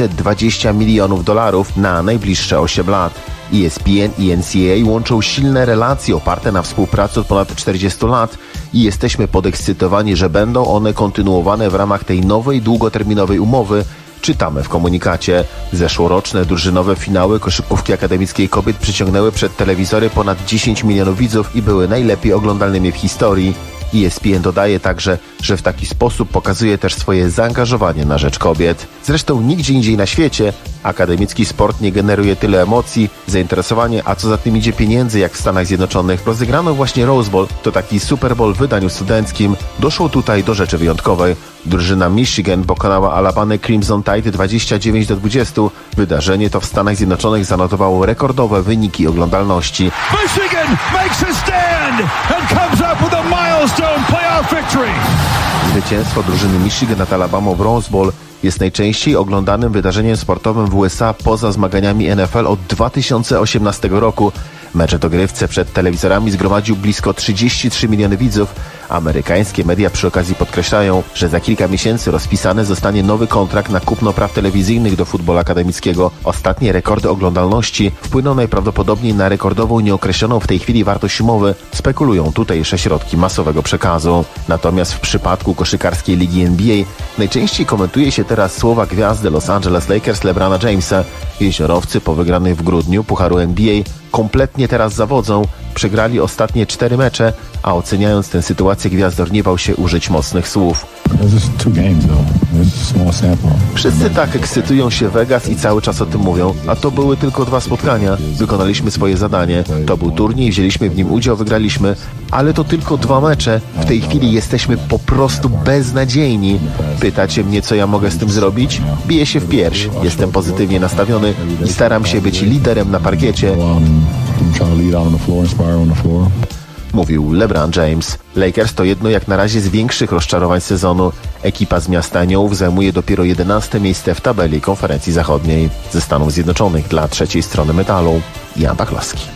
$920 milionów na najbliższe 8 lat. ESPN i NCAA łączą silne relacje oparte na współpracy od ponad 40 lat i jesteśmy podekscytowani, że będą one kontynuowane w ramach tej nowej, długoterminowej umowy, czytamy w komunikacie. Zeszłoroczne drużynowe finały koszykówki akademickiej kobiet przyciągnęły przed telewizory ponad 10 milionów widzów i były najlepiej oglądalnymi w historii. ESPN dodaje także, że w taki sposób pokazuje też swoje zaangażowanie na rzecz kobiet. Zresztą nigdzie indziej na świecie akademicki sport nie generuje tyle emocji, zainteresowania, a co za tym idzie pieniędzy jak w Stanach Zjednoczonych. Rozegrano właśnie Rose Bowl, to taki Super Bowl w wydaniu studenckim. Doszło tutaj do rzeczy wyjątkowej. Drużyna Michigan pokonała Alabamę Crimson Tide 29-20. Wydarzenie to w Stanach Zjednoczonych zanotowało rekordowe wyniki oglądalności. Michigan makes a stand and comes up with a milestone playoff victory. Zwycięstwo drużyny Michigan nad Alabamą w Rose Bowl jest najczęściej oglądanym wydarzeniem sportowym w USA poza zmaganiami NFL od 2018 roku. Mecz dogrywce przed telewizorami zgromadził blisko 33 miliony widzów. Amerykańskie media przy okazji podkreślają, że za kilka miesięcy rozpisany zostanie nowy kontrakt na kupno praw telewizyjnych do futbolu akademickiego. Ostatnie rekordy oglądalności wpłyną najprawdopodobniej na rekordową, nieokreśloną w tej chwili wartość umowy. Spekulują tutejsze środki masowego przekazu. Natomiast w przypadku koszykarskiej ligi NBA najczęściej komentuje się teraz słowa gwiazdy Los Angeles Lakers LeBrona Jamesa. Jeziorowcy po wygranej w grudniu Pucharu NBA kompletnie teraz zawodzą. Przegrali ostatnie 4 mecze, a oceniając tę sytuację gwiazdor nie bał się użyć mocnych słów. Wszyscy tak ekscytują się Vegas i cały czas o tym mówią, a to były tylko 2 spotkania. Wykonaliśmy swoje zadanie. To był turniej, wzięliśmy w nim udział, wygraliśmy, ale to tylko 2 mecze. W tej chwili jesteśmy po prostu beznadziejni. Pytacie mnie, co ja mogę z tym zrobić? Biję się w pierś. Jestem pozytywnie nastawiony i staram się być liderem na parkiecie. mówił LeBron James. Lakers to jedno jak na razie z większych rozczarowań sezonu. Ekipa z miasta Aniołów zajmuje dopiero 11. miejsce w tabeli Konferencji Zachodniej. Ze Stanów Zjednoczonych dla trzeciej strony metalu Jan Pachlowski.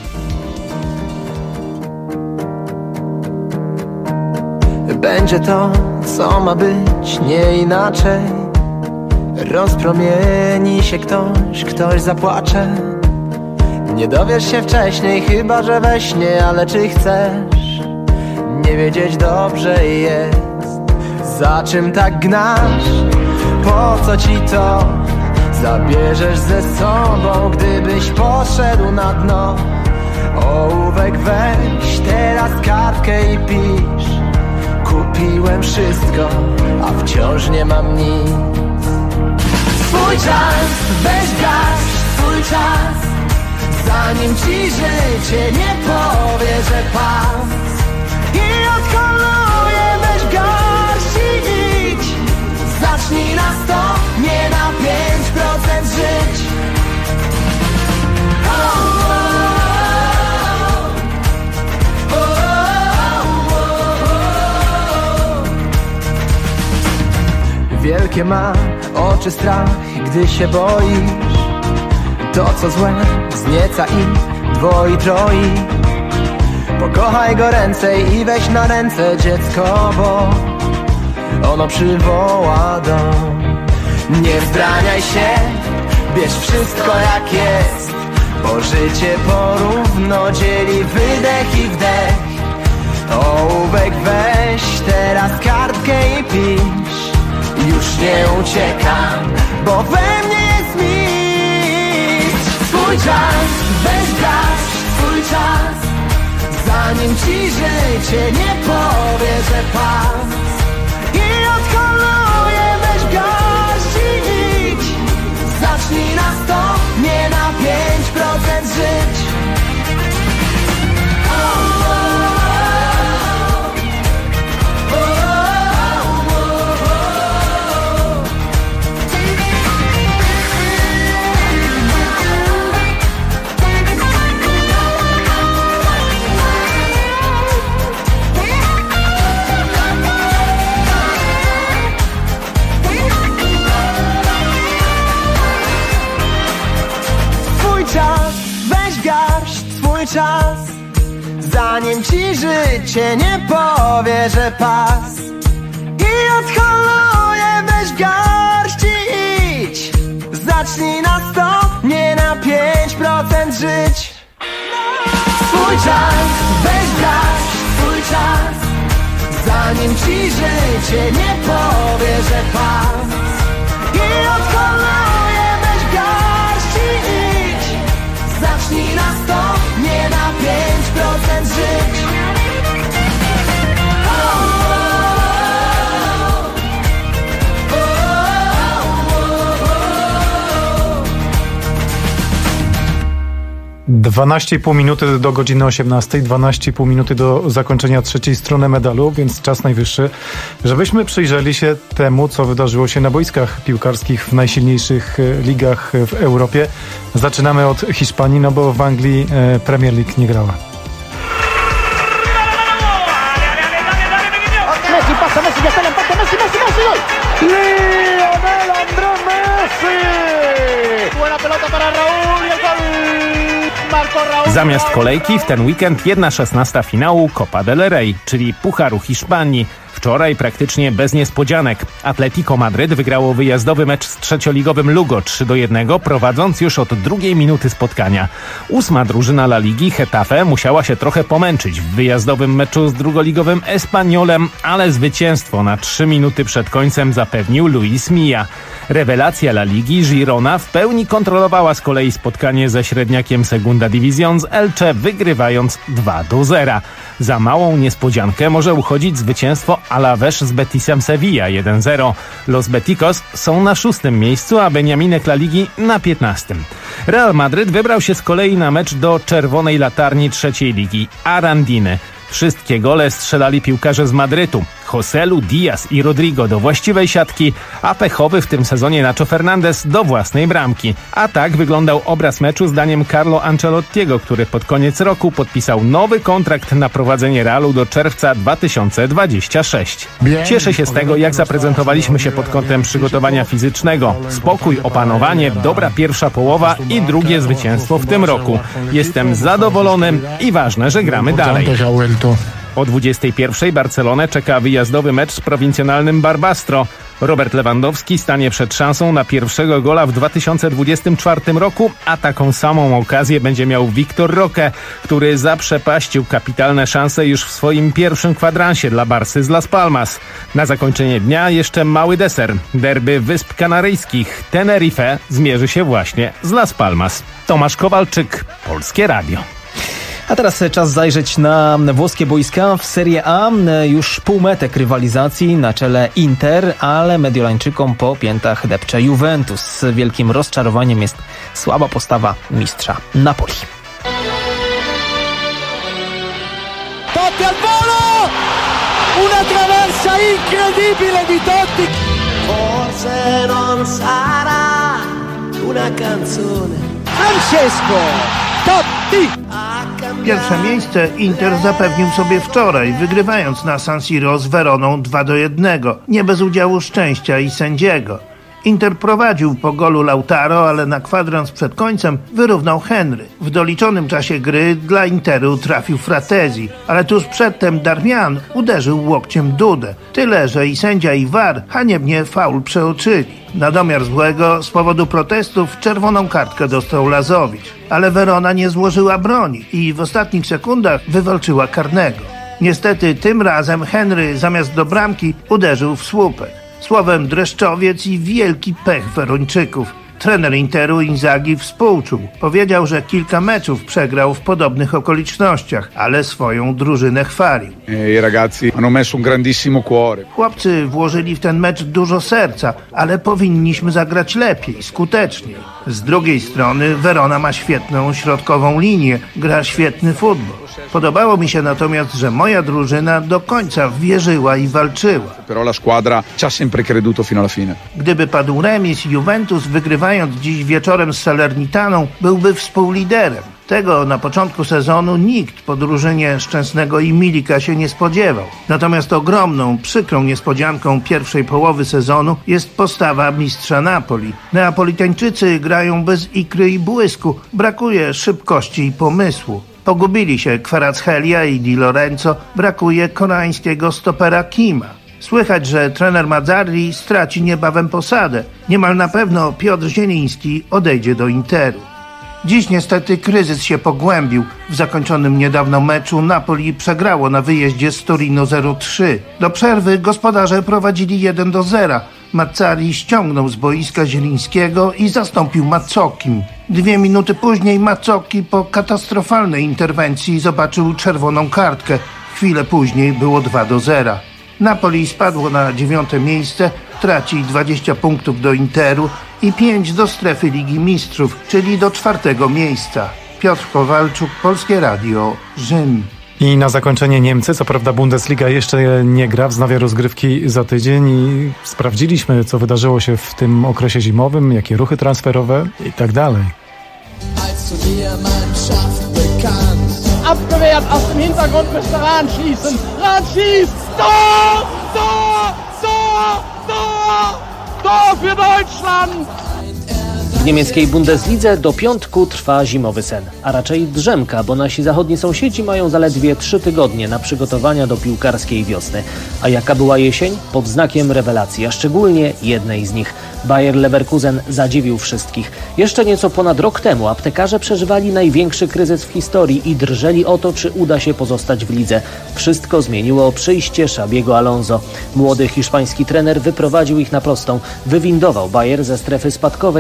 Będzie to, co ma być, nie inaczej. Rozpromieni się ktoś zapłacze. Nie dowiesz się wcześniej, chyba że we śnie, ale czy chcesz nie wiedzieć dobrze jest, za czym tak gnasz? Po co ci to? Zabierzesz ze sobą, gdybyś poszedł na dno. Ołówek weź, teraz kartkę i pisz. Kupiłem wszystko, a wciąż nie mam nic. Swój czas, weź garść, swój czas, zanim ci życie nie powie, że pas. I odkoluje, weź garść i idź. Zacznij na 100, nie na 5% żyć. Wielkie ma oczy strach, gdy się boisz. To co złe wznieca i dwoi, troi. Pokochaj go ręcej i weź na ręce dziecko, bo ono przywoła dom. Nie wzbraniaj się, bierz wszystko jak jest, bo życie porówno dzieli wydech i wdech. Ołówek weź, teraz kartkę i pisz. Już nie uciekam, bo we mnie jest mistrz. Swój czas, weź garść, swój czas, zanim ci życie nie powie, że pas. I odkoluje, weź garść i idź. Zacznij na 100, nie na 5% żyć. Oh, oh. 'Weź garść, swój czas, zanim ci życie nie powie, że pas. I odholuje, weź garść i idź. Zacznij na 100, nie na 5% żyć. Swój czas, weź garść, swój czas, zanim ci życie nie powie, że pas. I odholuje, weź garść i idź. Zacznij na 100, nie na 5% żyć. Oh, oh, oh, oh, oh. 12,5 minuty do godziny 18, 12,5 minuty do zakończenia trzeciej strony medalu, więc czas najwyższy, żebyśmy przyjrzeli się temu, co wydarzyło się na boiskach piłkarskich w najsilniejszych ligach w Europie. Zaczynamy od Hiszpanii, no bo w Anglii Premier League nie grała. Messi pasa, Messi ya está el empate, Messi, gol. Lionel Andrés Messi. Buena pelota para Raúl y el gol. Marco Raúl. Zamiast kolejki w ten weekend 1/16 finału Copa del Rey, czyli Pucharu Hiszpanii. Wczoraj praktycznie bez niespodzianek. Atletico Madryt wygrało wyjazdowy mecz z trzecioligowym Lugo 3-1, prowadząc już od drugiej minuty spotkania. 8. drużyna La Ligi, Getafe, musiała się trochę pomęczyć w wyjazdowym meczu z drugoligowym Espanyolem, ale zwycięstwo na 3 minuty przed końcem zapewnił Luis Milla. Rewelacja La Ligi, Girona, w pełni kontrolowała z kolei spotkanie ze średniakiem Segunda División z Elche, wygrywając 2-0. Za małą niespodziankę może uchodzić zwycięstwo Alavés z Betisem Sevilla 1-0. Los Beticos są na 6. miejscu, a Beniaminek La Ligi na 15. Real Madryt wybrał się z kolei na mecz do czerwonej latarni trzeciej ligi, Arandiny. Wszystkie gole strzelali piłkarze z Madrytu. Joselu, Diaz i Rodrigo do właściwej siatki, a pechowy w tym sezonie Nacho Fernandez do własnej bramki. A tak wyglądał obraz meczu zdaniem Carlo Ancelottiego, który pod koniec roku podpisał nowy kontrakt na prowadzenie Realu do czerwca 2026. Cieszę się z tego, jak zaprezentowaliśmy się pod kątem przygotowania fizycznego. Spokój, opanowanie, dobra pierwsza połowa i drugie zwycięstwo w tym roku. Jestem zadowolony i ważne, że gramy dalej. O 21:00 Barcelonę czeka wyjazdowy mecz z prowincjonalnym Barbastro. Robert Lewandowski stanie przed szansą na pierwszego gola w 2024 roku, a taką samą okazję będzie miał Victor Roque, który zaprzepaścił kapitalne szanse już w swoim pierwszym kwadransie dla Barsy z Las Palmas. Na zakończenie dnia jeszcze mały deser. Derby Wysp Kanaryjskich. Tenerife zmierzy się właśnie z Las Palmas. Tomasz Kowalczyk, Polskie Radio. A teraz czas zajrzeć na włoskie boiska. W Serie A już półmetek rywalizacji, na czele Inter, ale Mediolańczykom po piętach depcze Juventus. Wielkim rozczarowaniem jest słaba postawa mistrza Napoli. Totti al volo! Una traversa incredibile di Totti! Forse non sarà una canzone. Francesco Totti! Pierwsze miejsce Inter zapewnił sobie wczoraj, wygrywając na San Siro z Weroną 2-1, nie bez udziału szczęścia i sędziego. Inter prowadził po golu Lautaro, ale na kwadrans przed końcem wyrównał Henry. W doliczonym czasie gry dla Interu trafił Fratesi, ale tuż przedtem Darmian uderzył łokciem Dudę. Tyle, że i sędzia i VAR haniebnie faul przeoczyli. Na domiar złego z powodu protestów czerwoną kartkę dostał Lazowicz, ale Verona nie złożyła broni i w ostatnich sekundach wywalczyła karnego. Niestety tym razem Henry zamiast do bramki uderzył w słupek. Słowem dreszczowiec i wielki pech Werończyków. Trener Interu Inzaghi współczuł. Powiedział, że kilka meczów przegrał w podobnych okolicznościach, ale swoją drużynę chwalił. I ragazzi hanno messo un grandissimo cuore. Chłopcy włożyli w ten mecz dużo serca, ale powinniśmy zagrać lepiej, skuteczniej. Z drugiej strony Verona ma świetną środkową linię, gra świetny futbol. Podobało mi się natomiast, że moja drużyna do końca wierzyła i walczyła. Però la squadra ci ha sempre creduto fino alla fine. Gdyby padł remis, Juventus wygrywając dziś wieczorem z Salernitaną byłby współliderem. Tego na początku sezonu nikt po drużynie Szczęsnego i Milika się nie spodziewał. Natomiast ogromną, przykrą niespodzianką pierwszej połowy sezonu jest postawa mistrza Napoli. Neapolitańczycy grają bez ikry i błysku, brakuje szybkości i pomysłu. Pogubili się Kvaratskhelia i Di Lorenzo, brakuje koreańskiego stopera Kima. Słychać, że trener Mazzarri straci niebawem posadę. Niemal na pewno Piotr Zieliński odejdzie do Interu. Dziś niestety kryzys się pogłębił. W zakończonym niedawno meczu Napoli przegrało na wyjeździe z Torino 0-3. Do przerwy gospodarze prowadzili 1-0. Mazzarri ściągnął z boiska Zielińskiego i zastąpił Mazzoccim. 2 minuty później Mazzocchi po katastrofalnej interwencji zobaczył czerwoną kartkę. Chwilę później było 2-0. Napoli spadło na 9. miejsce, traci 20 punktów do Interu i 5 do strefy Ligi Mistrzów, czyli do 4. miejsca. Piotr Kowalczuk, Polskie Radio, Rzym. I na zakończenie Niemcy, co prawda Bundesliga jeszcze nie gra, wznawia rozgrywki za tydzień i sprawdziliśmy, co wydarzyło się w tym okresie zimowym, jakie ruchy transferowe i tak dalej. Abgewehrt aus dem Hintergrund müsste Rahn schießen. Rahn schießt! Tor! Tor! Tor! Tor! Tor für Deutschland! W niemieckiej Bundeslidze do piątku trwa zimowy sen, a raczej drzemka, bo nasi zachodni sąsiedzi mają zaledwie 3 tygodnie na przygotowania do piłkarskiej wiosny. A jaka była jesień? Pod znakiem rewelacji, a szczególnie jednej z nich. Bayer Leverkusen zadziwił wszystkich. Jeszcze nieco ponad rok temu aptekarze przeżywali największy kryzys w historii i drżeli o to, czy uda się pozostać w lidze. Wszystko zmieniło przyjście Xabiego Alonso. Młody hiszpański trener wyprowadził ich na prostą. Wywindował Bayer ze strefy spadkowej na 6.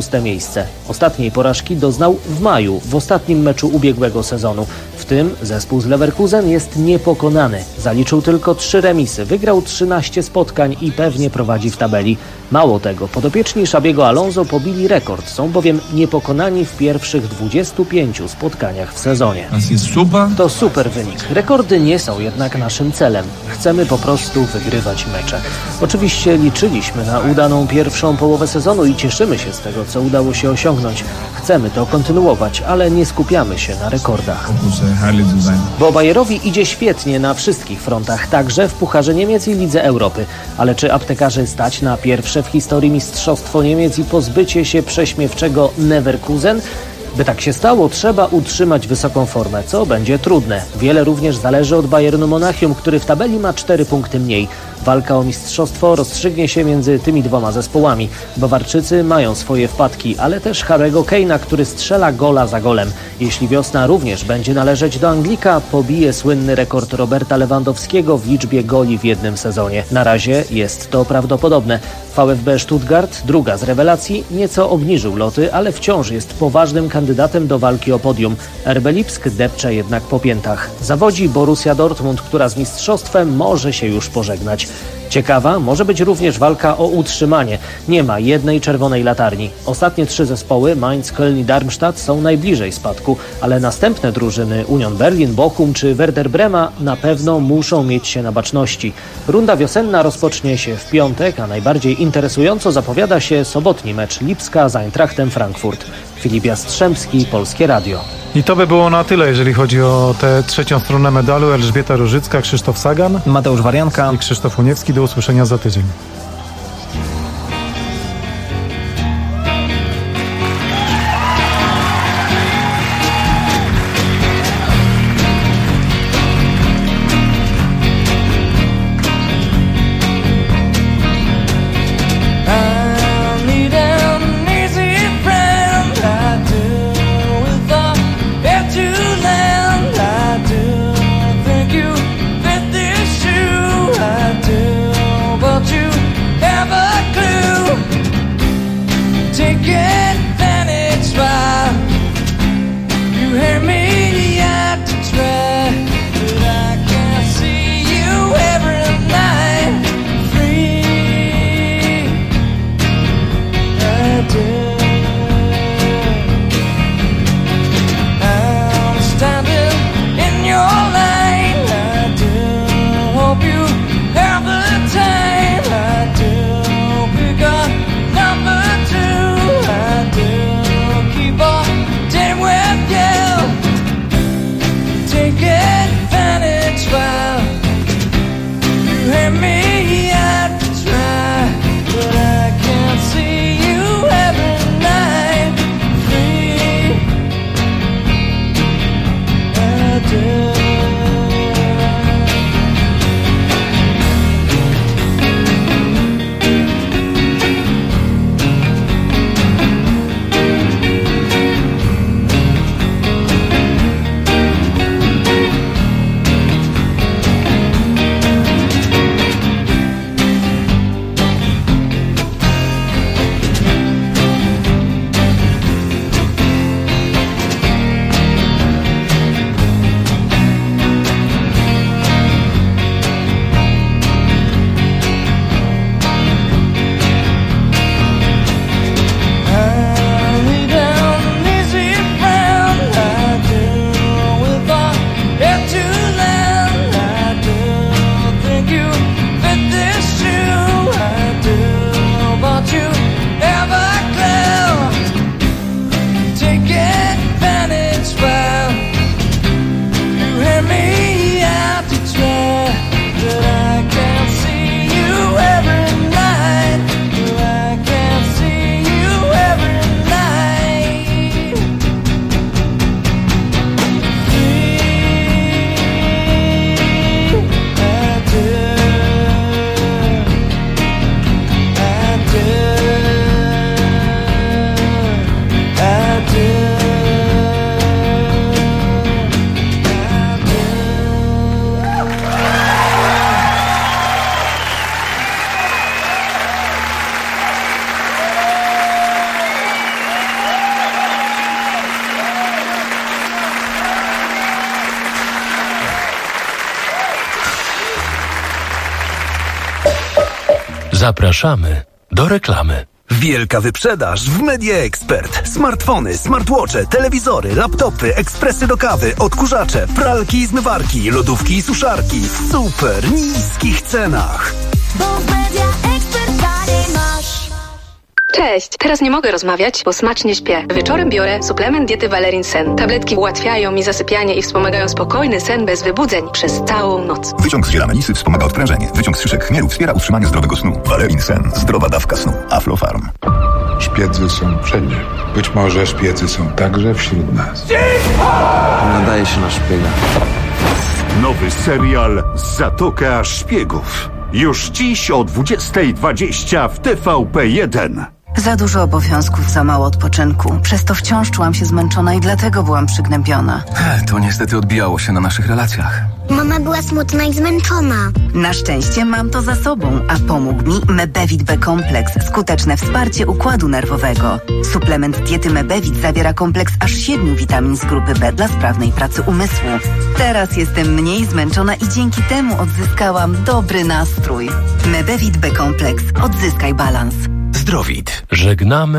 6. miejsce. Ostatniej porażki doznał w maju, w ostatnim meczu ubiegłego sezonu. W tym zespół z Leverkusen jest niepokonany. Zaliczył tylko 3 remisy, wygrał 13 spotkań i pewnie prowadzi w tabeli. Mało tego, podopieczni Xabiego Alonso pobili rekord, są bowiem niepokonani w pierwszych 25 spotkaniach w sezonie. To super wynik. Rekordy nie są jednak naszym celem. Chcemy po prostu wygrywać mecze. Oczywiście liczyliśmy na udaną pierwszą połowę sezonu i cieszymy się z tego, co udało się osiągnąć. Chcemy to kontynuować, ale nie skupiamy się na rekordach. Bo Bayerowi idzie świetnie na wszystkich frontach, także w Pucharze Niemiec i Lidze Europy. Ale czy aptekarzy stać na pierwsze w historii mistrzostwo Niemiec i pozbycie się prześmiewczego Leverkusen? By tak się stało, trzeba utrzymać wysoką formę, co będzie trudne. Wiele również zależy od Bayernu Monachium, który w tabeli ma 4 punkty mniej. Walka o mistrzostwo rozstrzygnie się między tymi dwoma zespołami. Bawarczycy mają swoje wpadki, ale też Harry'ego Kane'a, który strzela gola za golem. Jeśli wiosna również będzie należeć do Anglika, pobije słynny rekord Roberta Lewandowskiego w liczbie goli w jednym sezonie. Na razie jest to prawdopodobne. VfB Stuttgart, druga z rewelacji, nieco obniżył loty, ale wciąż jest poważnym kandydatem do walki o podium. RB Lipsk depcze jednak po piętach. Zawodzi Borussia Dortmund, która z mistrzostwem może się już pożegnać. Ciekawa może być również walka o utrzymanie. Nie ma jednej czerwonej latarni. Ostatnie 3 zespoły, Mainz, Köln i Darmstadt, są najbliżej spadku, ale następne drużyny Union Berlin, Bochum czy Werder Brema na pewno muszą mieć się na baczności. Runda wiosenna rozpocznie się w piątek, a najbardziej interesująco zapowiada się sobotni mecz Lipska z Eintrachtem Frankfurt. Filip Jastrzębski, Polskie Radio. I to by było na tyle, jeżeli chodzi o tę trzecią stronę medalu. Elżbieta Różycka, Krzysztof Sagan, Mateusz Warianka i Krzysztof Uniewski. Do usłyszenia za tydzień. Zapraszamy do reklamy. Wielka wyprzedaż w Media Expert. Smartfony, smartwatche, telewizory, laptopy, ekspresy do kawy, odkurzacze, pralki i zmywarki, lodówki i suszarki w super niskich cenach. Bo w Media Expert taniej masz. Cześć, teraz nie mogę rozmawiać, bo smacznie śpię. Wieczorem biorę suplement diety Valerin Sen. Tabletki ułatwiają mi zasypianie i wspomagają spokojny sen bez wybudzeń przez całą noc. Wyciąg z ziela melisy wspomaga odprężenie. Wyciąg z szyszek chmielu wspiera utrzymanie zdrowego snu. Valerin Sen. Zdrowa dawka snu. Aflofarm. Szpiedzy są wszędzie. Być może szpiedzy są także wśród nas. Nadaje się na szpiega. Nowy serial Zatoka Szpiegów. Już dziś o 20:20 w TVP1. Za dużo obowiązków, za mało odpoczynku. Przez to wciąż czułam się zmęczona i dlatego byłam przygnębiona. To niestety odbijało się na naszych relacjach. Mama była smutna i zmęczona. Na szczęście mam to za sobą, a pomógł mi Mebevit B-kompleks. Skuteczne wsparcie układu nerwowego. Suplement diety Mebevit zawiera kompleks aż 7 witamin z grupy B dla sprawnej pracy umysłu. Teraz jestem mniej zmęczona i dzięki temu odzyskałam dobry nastrój. Mebevit B-kompleks. Odzyskaj balans. Zdrowit. Żegnamy.